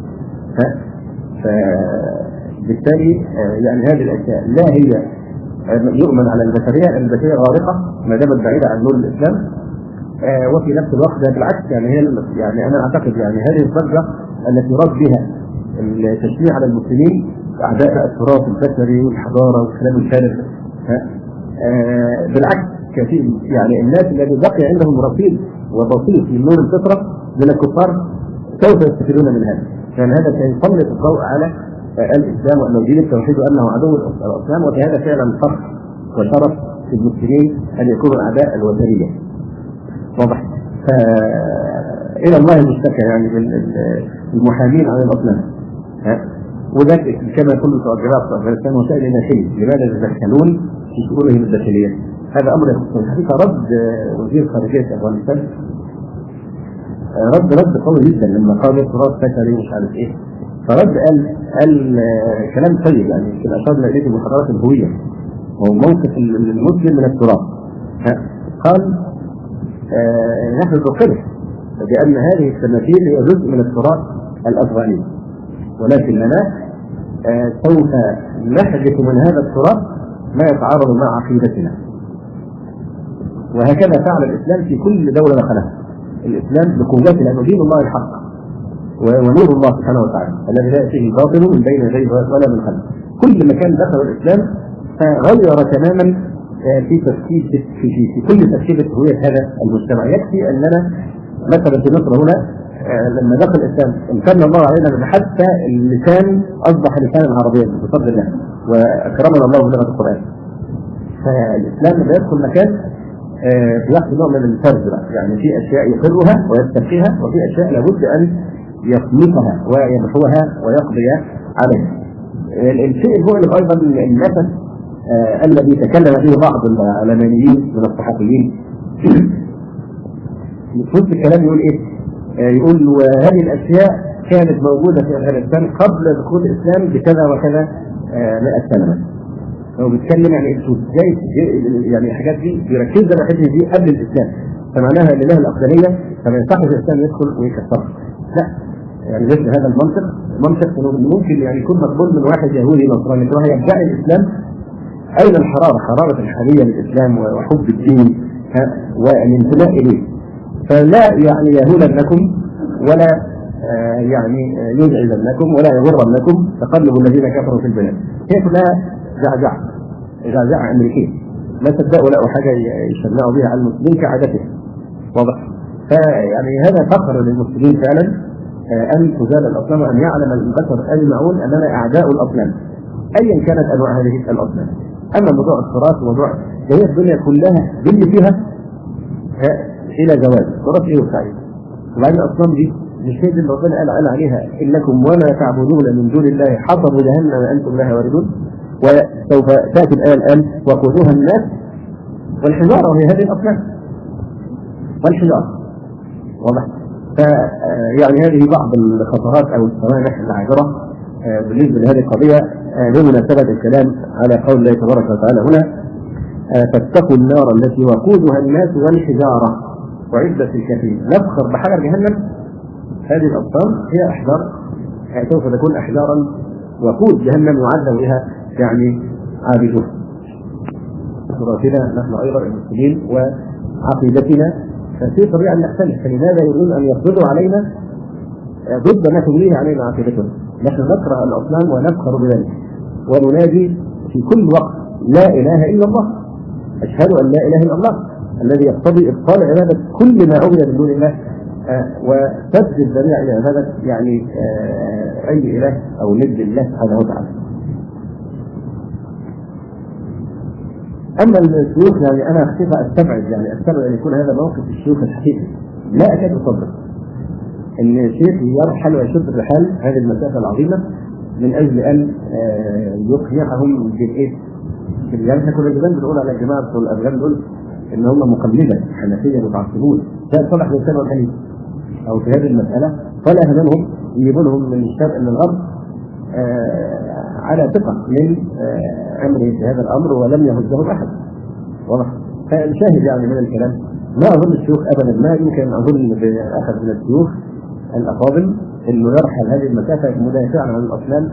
فبالتالي يعني هذه الأشياء لا هي يؤمن على البشرية، البشرية غارقة ما دامت بعيدة عن نور الإسلام. وفي نفس الوقت بالعكس يعني أنا أعتقد يعني هذه الضجة التي يراد بها التشجيع على المسلمين أعداء التراث البشري والحضارة والكلام الفارغ، بالعكس كثير يعني الناس الذي بقي عندهم رصيد وبسيط من نور الفطرة من الكفار سوف يستفيدون من هذا، لأن هذا سيسلط الضوء على الإسلام وأن دين التوحيد وأنه عدو الإسلام. وفي هذا فعلا فخر وشرف في المسلمين أن يكونوا أعداء الوثنية. واضح؟ إلى الله المشتكى يعني المحامين عن الأصنام. وذلك كما كل توجهات أفغانستان وسائل ناشئة لماذا يتدخلون في شؤونهم الداخلية؟ هذا أمر يخص الحقيقة. رد وزير خارجية أفغانستان رد قوي جدا لما قال تراث بشري ومش عارف إيه، فرد قال كلام طيب يعني في الأشار إليه محاضرات الهوية وموقف المسلم من التراث. قال نحن نقر بأن هذه التماثيل هي جزء من التراث الأفغاني، ولكننا سوف نحذف من هذا التراث ما يتعارض مع عقيدتنا. وهكذا فعل الإسلام في كل دولة دخلها. الإسلام بقوته لأنه دين الله الحق ونور الله سبحانه وتعالى الذي لا يأتيه الباطل من بين يديه ولا من خلفه. كل مكان دخل الإسلام غير تماما في كل تركيبة هوية هذا المجتمع. يكفي أننا مثلا في مصر هنا لما دخل الإسلام امتن الله علينا حتى اللسان أصبح لسانا عربيا بفضل الله، وأكرمنا الله بلغة القرآن. فالإسلام لما يدخل مكان بيحصل نوع من الفرز، يعني في أشياء يقرها ويستبقيها، وفي أشياء لابد أن يصمتها ويمحوها ويقضي عليها. الشيء المؤلم أيضا النفس الذي تكلم فيه بعض العلمانيين من الصحفيين في الكلام يقول إيه؟ يقول وهذه الأشياء كانت موجودة في أفغانستان قبل دخول الإسلام بكذا وكذا 100 سنة. هو بيتكلم يعني انتوا ازاي يعني الحاجات دي بيركزوا على الحته دي قبل الاسلام، فمعناها ان له الافضليه فما ينفعش الاسلام يدخل ويكفرها. لا، يعني مثل هذا المنطق ممكن يعني يكون مقبول من واحد يهودي نصراني، فهو يدعي الاسلام. اين الحراره؟ حراره الحريه للاسلام وحب الدين والانتماء اليه. فلا يعني يهولنكم ولا يعني يزعجنكم ولا يغرنكم تقلب الذين كفروا في البلاد. هي كلها زعزعة أمريكية، لا صدقوا لقوا حاجة يشنعوا بها على المسلمين كعادته. واضح؟ فيعني هذا فخر للمسلمين فعلا أن تزال الأصنام وأن يعلم البشر أجمعون أننا أعداء الأصنام أيا كانت أنواع هذه الأصنام. أما موضوع التراث وموضوع هي الدنيا كلها باللي فيها إلى زواج تراث إيه وسعيد. وبعدين الأصنام دي مش هي اللي ربنا قال عليها إنكم وما تعبدون من دون الله حصبوا جهنم وأنتم لها واردون. وسوف تأتي الآية الآن وقودها الناس والحجارة، وهي هذه الأصنام والحجارة. واضح؟ يعني هذه بعض الخطرات أو السوانح العابرة بالنسبة لهذه القضية بمناسبة الكلام على قول الله تبارك وتعالى هنا فاتقوا النار التي وقودها الناس والحجارة وعدة الكافرين. نفخر بحجر جهنم. هذه الأصنام هي أحجار سوف تكون أحجارا وقود جهنم يعذب بها يعني عابدون. تراثنا نحن أيضا المسلمين وعقيدتنا ففي طبيعة أن نختلف، فلماذا يريدون أن يفرضوا علينا ضد ما تبنيه علينا عقيدتنا؟ نحن نكره الأصنام ونفخر بذلك وننادي في كل وقت لا إله إلا الله، أشهد أن لا إله إلا الله، الذي يقتضي إبطال عبادة كل ما عبد من دون الله وسد الذريعة إلى عبادة يعني أي إله أو ند الله سبحانه وتعالى. أما الشيوخ يعني أنا أستبعد أن يكون هذا موقف الشيوخ الحقيقي. لا أكاد أصدق أن الشيخ يرحل ويشد الرحال هذه المسافة العظيمة من أجل أن يقنعهم بالإيه؟ يعني احنا كنا زمان بنقول على الجماعة بتوع الأفغان دول إن هم مقلدة حنفية متعصبون، ده صالح للسنة والحديث أو في هذه المسألة ولا هممهم يجيبوا لهم من الشرق من الغرب على ثقة من أمره في هذا الأمر ولم يهزهم أحد. واضح؟ فالشاهد يعني من الكلام ما أظن الشيوخ أبدا، ما يمكن أظن بأحد من الشيوخ الأفاضل إنه يرحل هذه المسافة مدافعا عن الأصنام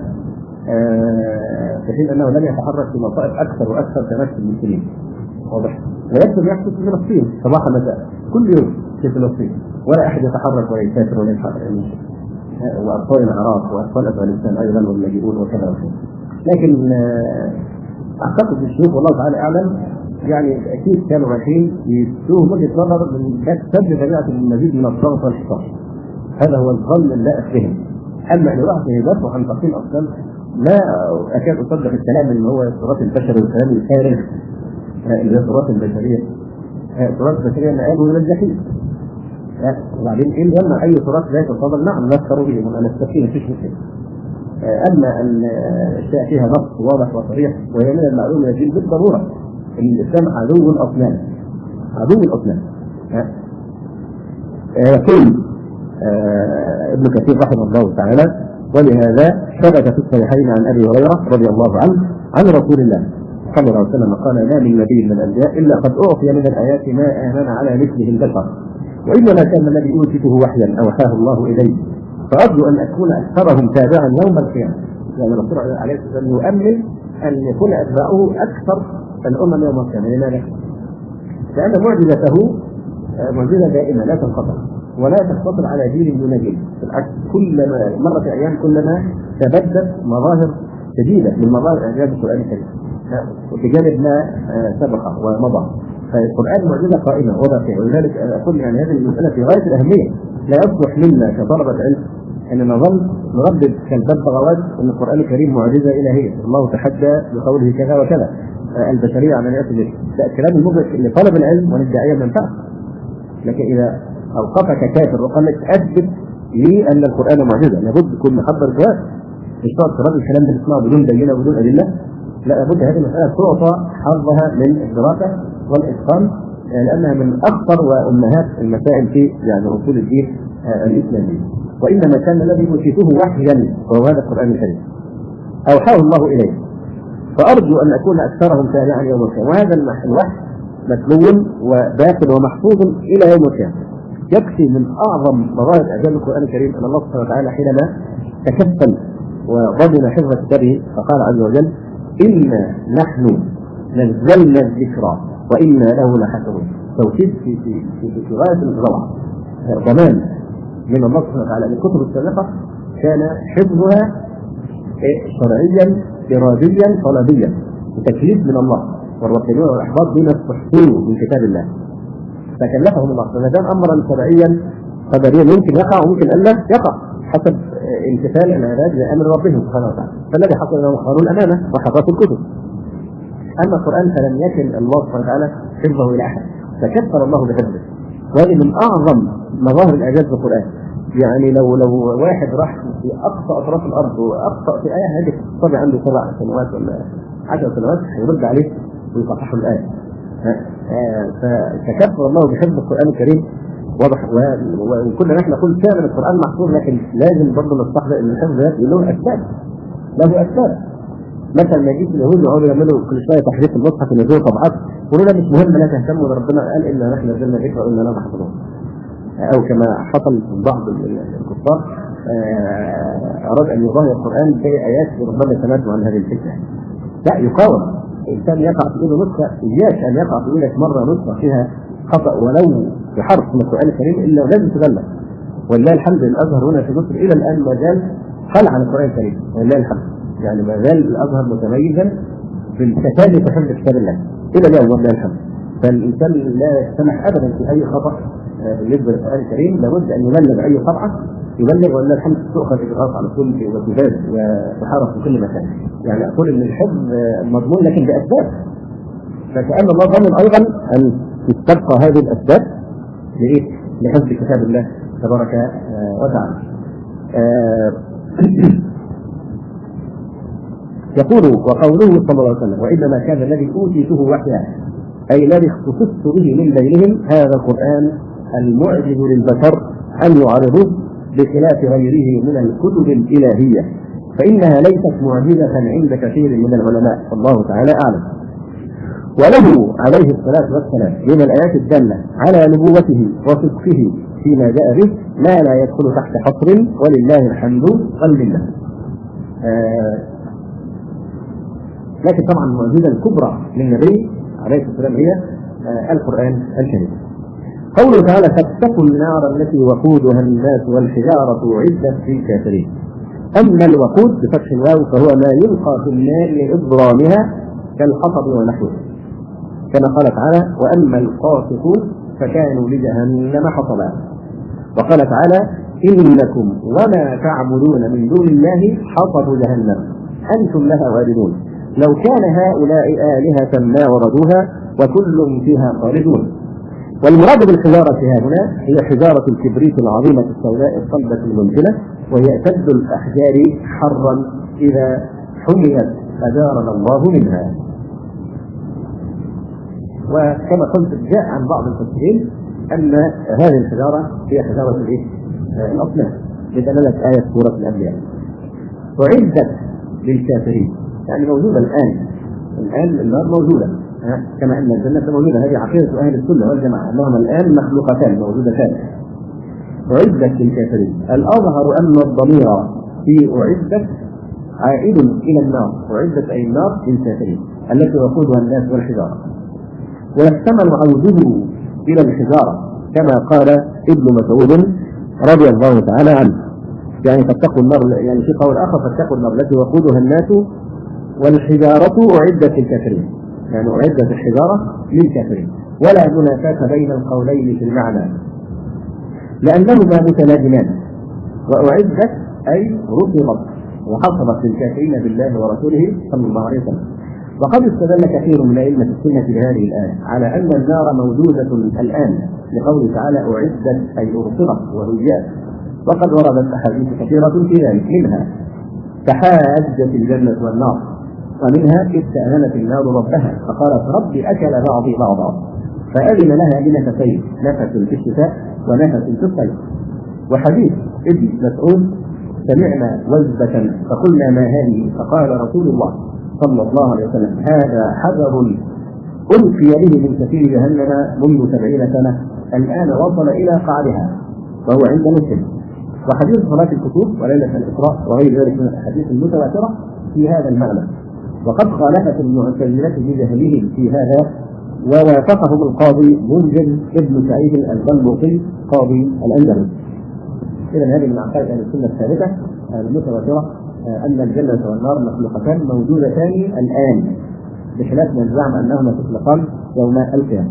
في حين أنه لم يتحرك في مصائب أكثر وأكثر كنفس المسلمين. واضح؟ ويكتب يحدث في فلسطين صباح مساء كل يوم في فلسطين ولا أحد يتحرك ولا يسافر ولا يتحرك، وأطفال العراق وأطفال أفغانستان أيضا واللاجئون وكذا وكذا. لكن أعتقد الشيوخ والله تعالى أعلم يعني أكيد كانوا رايحين يشوفوا وجهة نظر من سد ذريعة المزيد من الضغط والحصار. هذا هو الظن اللائق بهم. أما أن الواحد يدافع عن تقييم أصلا ما أكاد أصدق الكلام اللي هو التراث البشري والكلام الخارج اللي هو التراث البشرية. التراث البشرية اللي قالوا من الجحيم. وبعدين إيه لما أي تراث لا يتفاضل نعم نذكر به وأنا أستفيد مفيش مشكلة. أما أن الأشياء فيها نص واضح وصريح وهي من المعلوم يجب بالضرورة أن الإسلام عدو الأصنام، عدو الأصنام. يقول ابن كثير رحمه الله تعالى: ولهذا ثبت في الصحيحين عن أبي هريرة رضي الله عنه عن رسول الله صلى الله عليه وسلم قال: ما من نبي من الأنبياء إلا قد أعطي من الآيات ما آمن على مثله البشر، وإنما كان الذي أوتيته وحيا أوحاه الله إليه، فأرجو أن أكون أكثرهم تابعا يوم القيامة. يعني الرسول عليه الصلاة والسلام يؤمن أن يكون أتباعه أكثر الأمم يوم القيامة. لماذا؟ لأن معجزته معجزة دائمة لا تنقطع ولا تقتصر على جيل دون جيل، بالعكس كلما مرت أيام كلما تبدت مظاهر جديدة من مظاهر إعجاز القرآن الكريم بجانب ما سبق ومضى. فالقرآن معجزة قائمة وباقية، ولذلك أقول يعني هذه المسألة في غاية الأهمية. لا يصلح منا كطلبة علم أن نظل نردد كالببغاوات أن القرآن الكريم معجزة إلهية، الله تحدى بقوله كذا وكذا البشرية عن أن يأتي به. الكلام المدرك لطلب العلم والادعاء منفعة، لكن إذا أوقفك كافر وقال لك أثبت لي أن القرآن معجزة لابد تكون محضر جواب، مش تقعد ترد الكلام ده تسمعه بدون دليل وبدون أدلة. لا، لابد هذه المسألة تعطى حظها من الدراسة والإتقان لأنها من أخطر وأمهات المسائل في يعني أصول الدين الإسلامي. وإنما كان الذي أوتيته وحيا وهو هذا القرآن الكريم أوحاه الله إليه، فأرجو أن أكون أكثرهم تابعا يوم القيامة. وهذا الوحي متلون وداخل ومحفوظ إلى يوم القيامة. يكفي من أعظم مظاهر إعجاز القرآن الكريم أن الله سبحانه وتعالى حينما تكفل وضمن حفظ كتابه فقال عز وجل: إنا نحن نزلنا الذكر وإنا له لحافظون. توكيد في غاية الروعة، ضمان من الله سبحانه وتعالى. الكتب السابقة كان حفظها شرعيا إراديا طلبيا بتكليف من الله، والرسولون والأحبار دون التحصيل من كتاب الله، فكلفهم الله. فما دام أمرا شرعيا قدريا يمكن يقع وممكن ألا يقع حسب امتثال العباد لأمر ربهم سبحانه وتعالى، فالذي حصل لهم قانون الأمانة وحفظوا الكتب. أما القرآن فلم يكن الله سبحانه وتعالى حفظه إلى أحد، فكفر الله بحفظه. وهذه من أعظم مظاهر الإعجاز في القرآن. يعني لو واحد راح في أقصى أطراف الأرض وأخطأ في آية هذه الصبي عنده 7 سنوات ولا 10 سنوات هيرد عليه ويصحح الآية. فكفر الله بحفظ القرآن الكريم واضح. وكنا نحن نقول كامل القرآن محفوظ، لكن لازم برضه نستحضر أن الحفظ له أسباب، له أسباب. مثلا ما يجيش اليهود يقعدوا يعملوا كل شويه تحريف المصحف وينزلوا طبعات ويقولوا لا مش مهم لا تهتموا، ربنا قال إنا نحن نزلنا الذكر وإنا له لحافظون. أو كما حصل بعض الكفار أراد أن يظاهر القرآن بآيات ربما تنازلوا عن هذه الفكرة. لا، يقاوم. الإنسان يقع في إيده نسخة، إياك أن يقع في إيدك مرة نسخة فيها خطأ ولو بحرف من القرآن الكريم إلا لازم تغلق. ولله الحمد الأزهر هنا في مصر إلى الآن ما زال خلع عن القرآن الكريم، ولله الحمد. يعني ما زال الأزهر متميزا بالتفاني في حفظ كتاب الله الى اليوم ولله الحمد. فالانسان لا يسمح ابدا في اي خطا بالنسبه للقران الكريم، لابد ان يبلغ اي قطعه، يبلغ ولله الحمد تؤخذ اجراءات على كل وتجاز وتحارب في كل مكان. يعني اقول ان الحفظ مضمون لكن باسباب، فكأن الله ضمن ايضا ان تستبقى هذه الاسباب لحفظ كتاب الله تبارك وتعالى. يقول وقوله صلى الله عليه وسلم وإنما كان الذي أوتيته وحيا أي الذي اختصصت به من بينهم هذا القرآن المعجز للبشر أن يعرضوه بخلاف غيره من الكتب الإلهية، فإنها ليست معجزة عند كثير من العلماء والله تعالى أعلم. وله عليه الصلاة والسلام من الآيات الدالة على نبوته وصدقه فيما جاء به ما لا يدخل تحت حصر ولله الحمد والمنة. لكن طبعا المعجزة الكبرى للنبي عليه الصلاة والسلام هي القرآن الكريم. قوله تعالى فاتقوا النار التي وقودها الناس والحجارة أعدت للكافرين. أما الوقود بفتح الواو فهو ما يلقى في النار لإضرامها كالحطب ونحوه، كما قال تعالى وأما القاسطون فكانوا لجهنم حطبا. وقال تعالى إنكم وما تعبدون من دون الله حطب جهنم أنتم لها واردون لو كان هؤلاء آلهة ما وردوها وكل فيها خالدون. والمراد بالحجارة هنا هي حجارة الكبريت العظيمة السوداء الصلبة المنزلة، وهي أشد الأحجار حرا إذا حميت أجارنا الله منها. وكما قلت جاء عن بعض المفسرين أن هذه الحجارة هي حجارة الأصنام بدلالة آية سورة الأنبياء. أعدت للكافرين يعني موجودة الآن النار موجودة كما أن الجنة موجودة. هذه عقيدة أهل السنة والجماعة أنهما الآن مخلوقتان موجودتان. أعدت للكافرين الأظهر أن الضمير في أعدت عائد إلى النار، أعدت أي النار للكافرين التي وقودها الناس والحجارة، ويحتمل عوده إلى الحجارة كما قال ابن مسعود رضي الله تعالى عنه يعني فاتقوا النار، يعني في قول آخر فاتقوا النار التي وقودها الناس والحجارة أعدت للكافرين، يعني أعدت الحجارة للكافرين، ولا منافاة بين القولين في المعنى لأنهما متلازمان. وأعدت أي رفضت وحصلت للكافرين بالله ورسوله صلى الله عليه وسلم. وقد استدل كثير من أئمة السنة بهذه الآية على أن النار موجودة الآن لقوله تعالى أعدت أي أرسلت وهيئت، وقد وردت أحاديث كثيرة في ذلك منها تحاجت الجنة والنار، ومنها استأذنت النار ربها فقالت ربي أكل بعضي بعضا فأذن لها بنفسين نفس في الشتاء ونفس في الصيف. وحديث ابن مسعود سمعنا وزبة فقلنا ما هذه فقال رسول الله صلى الله عليه وسلم هذا حجر ألقي به من سفير جهنم منذ 70 سنة الآن وصل إلى قعرها، وهو عند مسلم. وحديث صلاة الكسوف وليلة الإسراء وغير ذلك من الأحاديث المتواترة في هذا المعنى. وقد خالفت المعتزلة بجهلهم في هذا ووافقهم القاضي منذر ابن سعيد البلبوقي قاضي الأندلس. إذن هذه من عقائد أهل السنة الثابتة المتواترة أن الجنة والنار مخلوقتان موجودتان الآن بخلاف من زعم أنهما تخلقان يوم القيامة.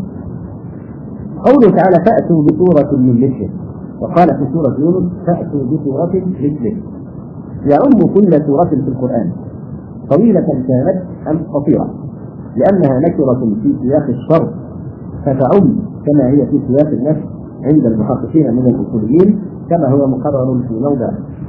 قوله تعالى فأتوا بسورة من مثله، وقال في سورة يونس فأتوا بسورة مثله، يعم كل سورة في القرآن طويلة كانت أم قصيرة لأنها نكرة في سياق الشر فتعم كما هي في سياق النفس عند المحققين من الأصوليين كما هو مقرر في موضع.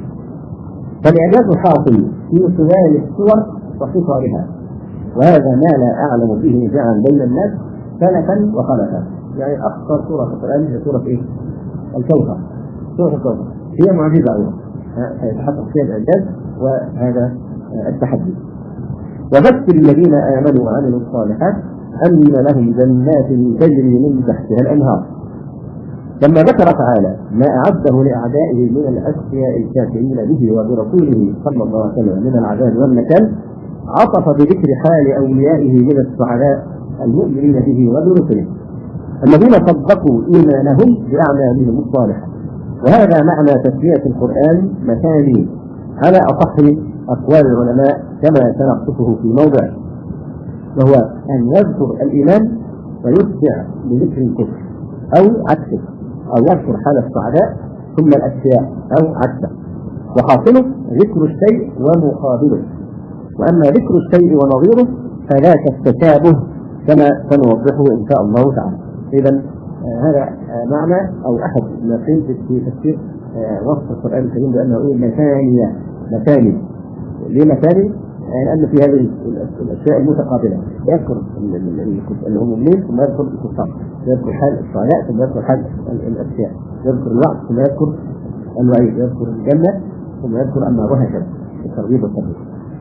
فالإعجاز حاصل في طوال السور وقصارها، وهذا ما لا أعلم به نزاعا بين الناس سلفا وخلفا. يعني أقصر سورة في القرآن هي سورة الكوثر. سورة الكوثر هي معجزة أيضا يتحقق فيها الإعجاز وهذا التحدي. وبشر الذين آمنوا وعملوا الصالحات أن لهم جنات تجري من تحتها الأنهار. لما ذكر تعالى ما أعده لأعدائه من الأشقياء الكافرين به وبرسوله صلى الله عليه وسلم من العذاب والنكال عطف بذكر حال أوليائه من السعداء المؤمنين به وبرسله الذين صدقوا إيمانهم بأعمالهم الصالحة. وهذا معنى تسمية القرآن مثاني على أصح أقوال العلماء كما سنقصه في موضع. وهو أن يذكر الإيمان ويتبع بذكر الكفر أو عكسه، أو يذكر حال السعداء ثم الأشياء أو عكسه، وحاصله ذكر الشيء ومقابله. وأما ذكر الشيء ونظيره فذاك التشابه كما سنوضحه إن شاء الله تعالى. إذن هذا معنى أو أحد ما قيل في تفسير وصف القرآن الكريم بأنه مثاني. ليه مثاني؟ لأن في هذه الأشياء المتقابلة يذكر اللي هم المؤمنين ثم يذكر الكفار، يذكر حال الصلاة ثم يذكر حال الأشياء، يذكر الوعد ثم يذكر الوعيد، يذكر الجنة ثم يذكر النار، وهكذا الترغيب والترهيب.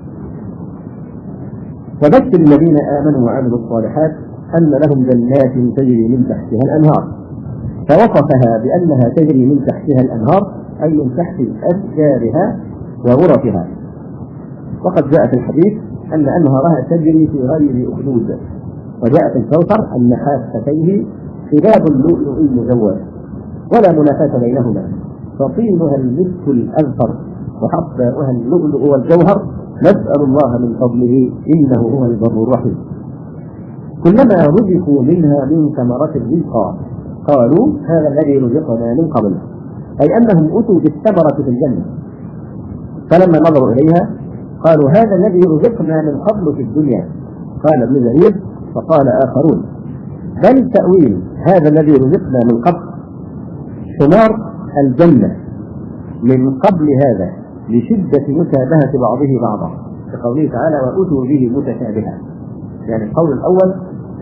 وبشر الذين آمنوا وعملوا الصالحات أن لهم جنات تجري من تحتها الأنهار، فوصفها بأنها تجري من تحتها الأنهار أي من تحت أشجارها وغرفها. وقد جاء في الحديث أن أنهارها تجري في غير أخدود، وجاء في الكوثر أن حافتيه خباب اللؤلؤ المجوف ولا منافاة بينهما، فطينها المسك الأزفر وحصباؤها اللؤلؤ والجوهر، نسأل الله من فضله إنه هو البر الرحيم. كلما رزقوا منها من ثمرة رزقا قالوا هذا الذي رزقنا من قبل، أي أنهم أتوا بالثمرة في الجنة فلما نظروا إليها قالوا هذا الذي رزقنا من قبل في الدنيا. قال ابن جرير فقال آخرون بل تأويل هذا الذي رزقنا من قبل ثمار الجنة من قبل هذا لشدة مشابهة بعضه بعضا، كقوله تعالى وأتوا به متشابها. يعني القول الأول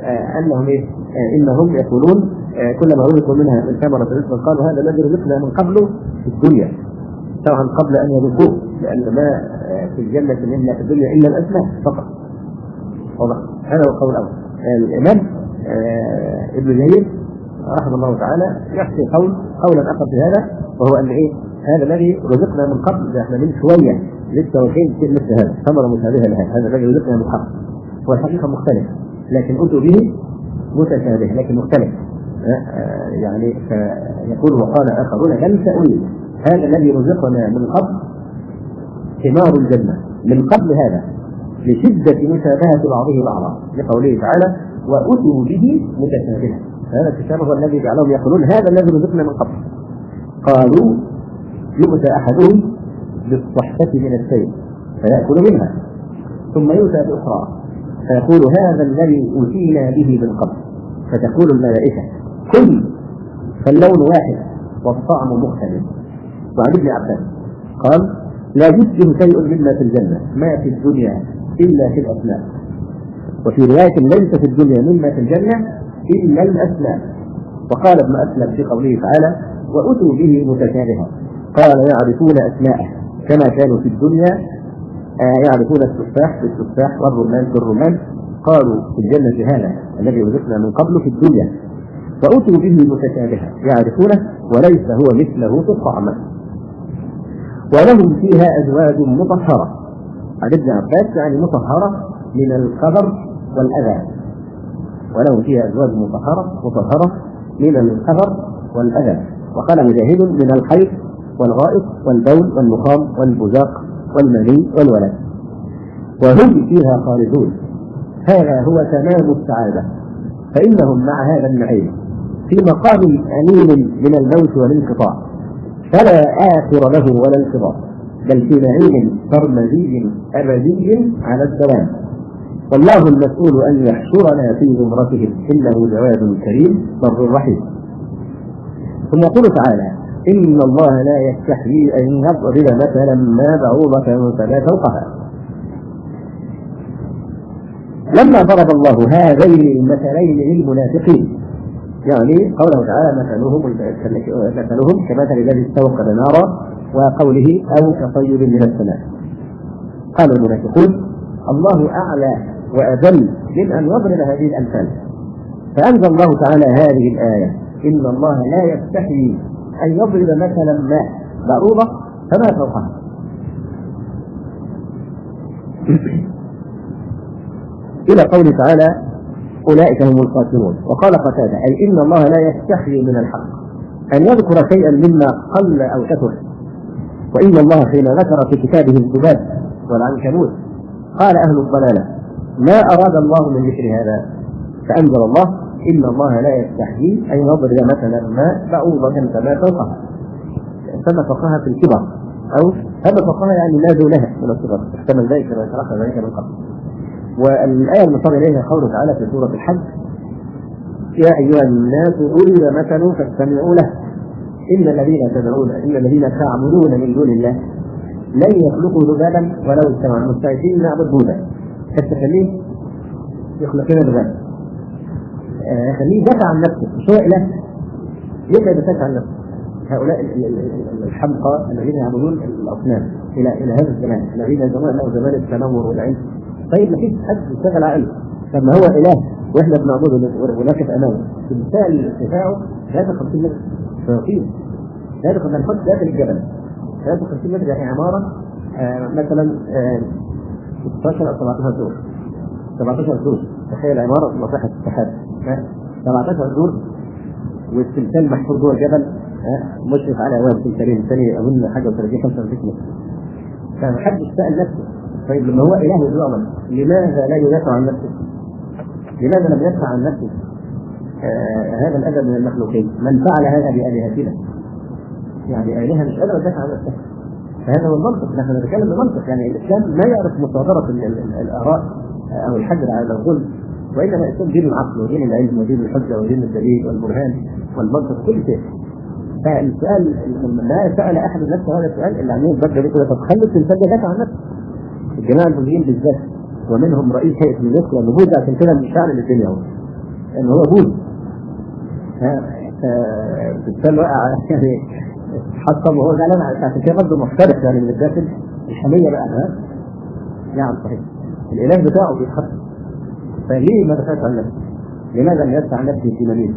إنهم يقولون كلما رزقوا منها من ثمرة رزقا قالوا هذا الذي رزقنا من قبله في الدنيا، طبعا قبل أن يذوقوه، لأن ما في الجنة مما في الدنيا إلا الأسماء فقط. واضح؟ هذا هو القول الأول. الإمام ابن جرير رحمه الله تعالى يحكي قولا آخر في هذا، وهو أن هذا الذي رزقنا من قبل، احنا من شوية لسه واخدين كثير مثل هذا ثمرة مشابهة لها، هذا الذي رزقنا من قبل هو الحقيقة مختلف، لكن أتوا به متشابه لكن مختلف. يعني فيقول وقال آخرون بل تأويل هذا الذي رزقنا من قبل ثمار الجنة من قبل هذا لشدة مشابهة بعضه بعضا، لقوله تعالى وأتوا به متشابها. هذا التشابه هو الذي جعلهم يقولون هذا الذي رزقنا من قبل. قالوا يؤتى أحدهم بالصحة من الشيء فيأكل منها ثم يؤتى بأخرى فيقول هذا الذي أوتينا به من قبل، فتقول الملائكة كل فاللون واحد والطعم مختلف. وعن ابن عباس قال لا يشبه شيء مما في الجنة ما في الدنيا إلا في الأسماء، وفي رواية ليس في الدنيا مما في الجنة إلا الأسماء. وقال ابن أسلم في قوله تعالى وأتوا به متشابها قال يعرفون أسماءه كما كانوا في الدنيا يعرفون التفاح بالتفاح والرمان بالرمان، قالوا في الجنة هذا الذي رزقنا من قبل في الدنيا، فأتوا به متشابها يعرفونه وليس هو مثله في الطعم. ولهم فيها أزواج مطهرة، عن ابن عباس يعني مطهرة من القذر والأذى، ولهم فيها أزواج مطهرة من القذر والأذى. وقال مجاهد من الحيض والغائط والبول والنخام والبزاق والمني والولد، وهم فيها خالدون. هذا هو تمام السعادة، فإنهم مع هذا النعيم في مقام أمين من الموت والانقطاع، فلا آخر له ولا انقضاء، بل في نعيم سرمدي أبدي على الدوام. والله المسؤول أن يحشرنا في زمرتهم إنه جواد كريم بر رحيم. ثم يقول تعالى إن الله لا يستحيي أن يضرب مثلا ما بعوضة فما فوقها. لما ضرب الله هذين المثلين للمنافقين يعني قوله تعالى مثلهم كمثل الذي استوقد نارا، وقوله أو كطيب من السماء، قال المنافقون الله أعلى وأجل من أن يضرب هذه الأمثال، فأنزل الله تعالى هذه الآية إن الله لا يستحيي أن يضرب مثلا ما بعوضة فما فوقها. إلى قوله تعالى أولئك هم الخاسرون. وقال قتادة أي إن الله لا يستحيي من الحق أن يذكر شيئا مما قل أو كثر، وإن الله حين ذكر في كتابه الذباب والعنكبوت قال أهل الضلالة ما أراد الله من ذكر هذا، فأنزل الله: إن الله لا يستحيي أن يضرب مثلا ما بعوضة فما فوقها، فما فوقها في الكبر، أو فما فوقها يعني ما دونها من الصغر، احتمل ذلك كما شرحنا ذلك من قبل. والآية المصاب إليها قوله تعالى في سورة الحج: يا أيها الناس ضرب مثل فاستمعوا له إن الذين تعبدون من دون الله لن يخلقوا ذبابا ولو اجتمعوا، مستعدين نعبد بوذا، تخليه يخلق لنا ذبابا، خليه يدافع عن نفسه، مش هو إله يبقى يدافع عن نفسه. هؤلاء الحمقى الذين يعبدون الأصنام إلى هذا الزمان، الذين يزعمون أنه زمان التنور والعلم. طيب ما فيش حد يشتغل عقله، لما هو إله وإحنا بنعبده ونقف أمامه بمثال ارتفاعه 53 متر فوقيه، ذلك لما نحط داخل الجبل 53 متر، يعني عمارة مثلا 16 أو 17 دور، 17 دور، تخيل عمارة مساحة السحاب 17 دور، والتمثال محفور جوه الجبل مشرف على أواب تمثالين ثاني أظن حاجة 35 متر. فمحدش سأل نفسه طيب لما هو إله يعمل لماذا لا يدافع عن نفسه؟ لماذا لم يدفع عن نفسه هذا الأذى من المخلوقين؟ من فعل هذا بآلهتنا؟ يعني آلهة مش قادرة تدافع عن نفسها. فهذا هو المنطق، نحن نتكلم بمنطق، يعني الإسلام ما يعرف مصادرة الآراء أو الحجر على الظلم، وإنما الإسلام دين العقل ودين العلم ودين الحجة ودين الدليل والبرهان والمنطق كل شيء. فالسؤال لا سأل أحد نفسه هذا السؤال إلا عنه بدأ كده، طب خلوا الإنسان يدافع عن نفسه. الجماعة البوذيين بالذات ومنهم رئيس هيئة اليونسكو لأنه بوذي، عشان كده مش شعر للدنيا هو إنه هو بوذي. الإنسان وقع يعني حطم وهو زعلان، عشان كده برضه محترف يعني من الداخل الحمية بقى. نعم صحيح، الإله بتاعه بيتحط. فليه ما دفعت عن نفسه؟ لماذا لم يدفع عن نفسه في مميز؟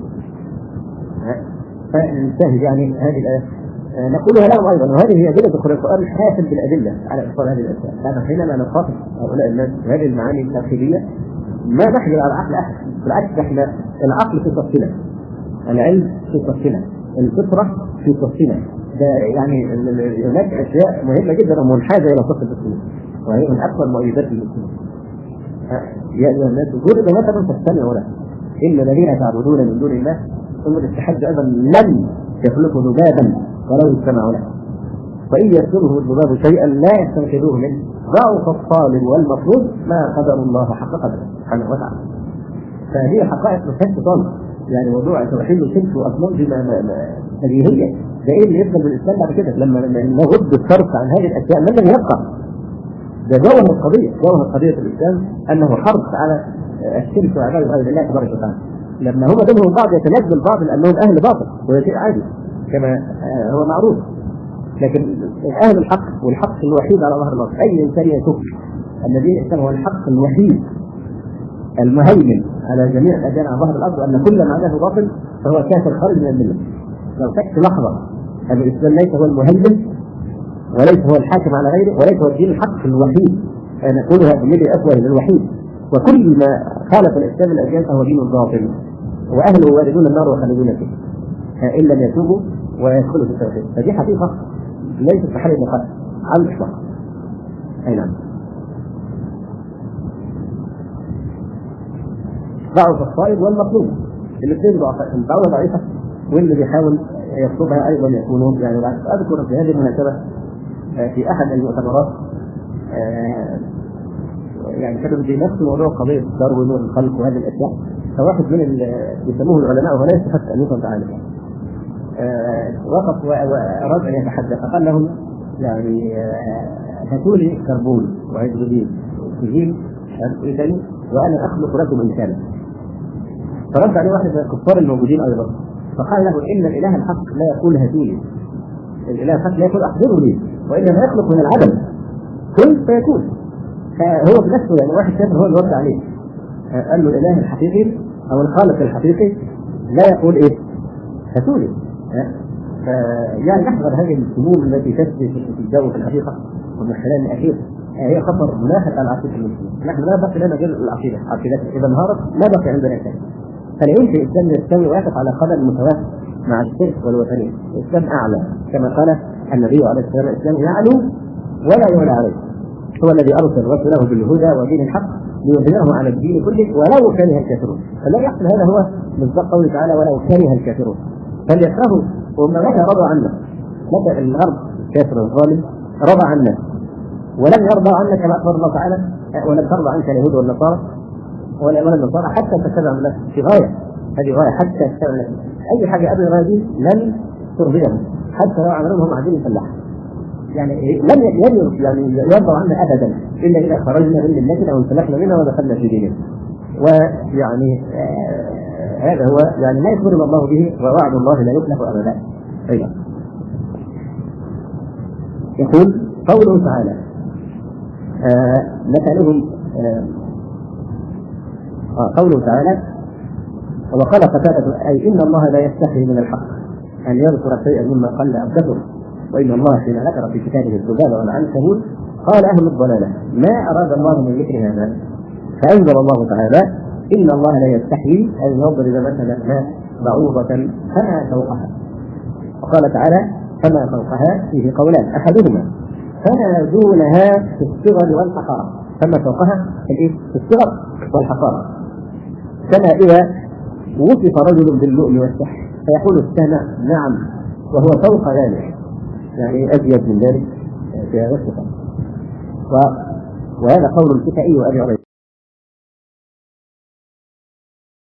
فننتهي يعني هذه الآية نقولها لهم أيضا، وهذه هي أدلة القرآن الحافل بالأدلة على إبطال هذه الأشياء. هذا حينما نخاطب هؤلاء الناس بهذه المعاني التأخيرية ما نحجر على عقل أحد، بالعكس احنا العقل في صفنا، العلم في صفنا، الفطرة في صفنا. ده يعني هناك أشياء مهمة جدا ومنحازة إلى صف المسلمين، وهي من أكثر مؤيدات المسلمين. يا أيها الناس ضرب مثلا فاستمعوا له إن الذين تعبدون من دون الله ثم الاتحاد أيضا لن يخلقوا ذبابا ولو اجتمعوا له وإن يسلبه الذباب شيئا لا يستنقذوه منه ضعف الطالب والمطلوب ما قدر الله حق قدره سبحانه وتعالى. فهي حقائق مفهومة طالب، يعني موضوع توحيد الشرك واصنام دي بديهيه. ده ايه اللي يفضل بالاسلام بعد كده لما نغض الصرف عن هذه الاشياء؟ ما الذي يبقى؟ ده جوهر القضيه، جوهر قضيه الاسلام انه حرص على الشرك وعباده غير الله تبارك وتعالى. لما هم بينهم بعض يتنزل بعض لانهم اهل باطل، وهذا شيء عادي كما هو معروف. لكن اهل الحق، والحق الوحيد على ظهر الارض، اي انسان يشك ان دين الاسلام هو الحق الوحيد المهيمن على جميع الاديان على ظهر الارض، وان كل ما عداه باطل فهو كافر خارج من المله. لو شك لحظه ان الاسلام ليس هو المهيمن وليس هو الحاكم على غيره وليس هو الدين الحق الوحيد، نقولها بملء افواه الوحيد، وكل ما خالف الاسلام الاديان فهو دين باطل واهله واردون النار وخالدون فيه ان لم يتوبوا ويدخلوا في التوحيد. فدي حقيقه ليست محل نقاش على الاطلاق. اي نعم. ضعف الصائب والمطلوب الاثنين ضعفاء، الدعوه ضعيفه واللي بيحاول يطلبها ايضا يكونون يعني. اذكر في هذه المناسبه في احد المؤتمرات يعني كانوا بنفس موضوع قضيه داروين والخلق وهذه الاشياء، فواحد من يسموه العلماء ولا يستحق ان يطلق عليه وقف واراد ان يتحدث، فقال لهم يعني هاتوا لي كربون وهيدروجين واكسجين وانا اخلق لكم انسانا. فرد عليه واحد من الكفار الموجودين ايضا فقال له ان الاله الحق لا يقول هاتوا لي، الاله الحق لا يقول احضروا لي، وانما يخلق من العدم كن فيكون. فهو بنفسه يعني واحد كافر هو اللي رد عليه، قال له الاله الحقيقي او الخالق الحقيقي لا يقول ايه هاتوا لي. يعني نحذر هذه السموم التي تسري في الجو في الحقيقه ومن خلال الاخير هي خطر ملاحق على عقيده المسلمين. نحن لا بقي لنا غير العقيده، عقيدتنا اذا انهارت لا بقي عندنا شيء. فلا يمكن الاسلام يستوي ويقف على قدم متوافق مع الشرك والوثنيه. الاسلام اعلى كما قال النبي عليه الصلاه والسلام: الاسلام يعلو ولا يعلى عليه، هو الذي ارسل رسوله بالهدى ودين الحق ليظهره على الدين كله ولو كره الكافرون. فالذي يحصل هذا هو مصداق قوله تعالى ولو كره الكافرون. فليكرهوا وما متى رضوا عنا، متى الغرب الكافر الظالم رضى عنا ولم يرضى عنك كما أخبر الله تعالى ولم ترضى عنك اليهود والنصارى ولا النصارى حتى تتبع ملتك في غاية، هذه غاية حتى تتبع ملتك. أي حاجة قبل الغاية لن ترضيهم حتى لو عملوهم هم عايزين يفلحوا، يعني لم يرضوا عنا أبدا إلا إذا خرجنا من ملتنا وانسلخنا منها ودخلنا في ديننا. ويعني هذا هو يعني ما يخبرنا الله به، ووعد الله لا يخلف أبدا. أيضا يقول قوله تعالى مثلهم قوله تعالى وقال قتادة أي إن الله لا يستحي من الحق أن يذكر شيئا مما قل أو كثر، وإن الله حين ذكر في كتابه الذباب والعنكبوت قال أهل الضلالة ما أراد الله من ذكر هذا، فأنزل الله تعالى إن الله لا يستحي أن يضرب مثلا ما بعوضة فما فوقها، وقال تعالى فما فوقها فيه قولان أحدهما فما دونها في الصغر والحقارة، فما فوقها في الصغر والحقارة، كما إذا وصف رجل باللؤم والسحر فيقول السمع نعم وهو فوق ذلك، يعني أزيد من ذلك في هذا الصفة. وهذا قول الكسائي وأبي عبيدة.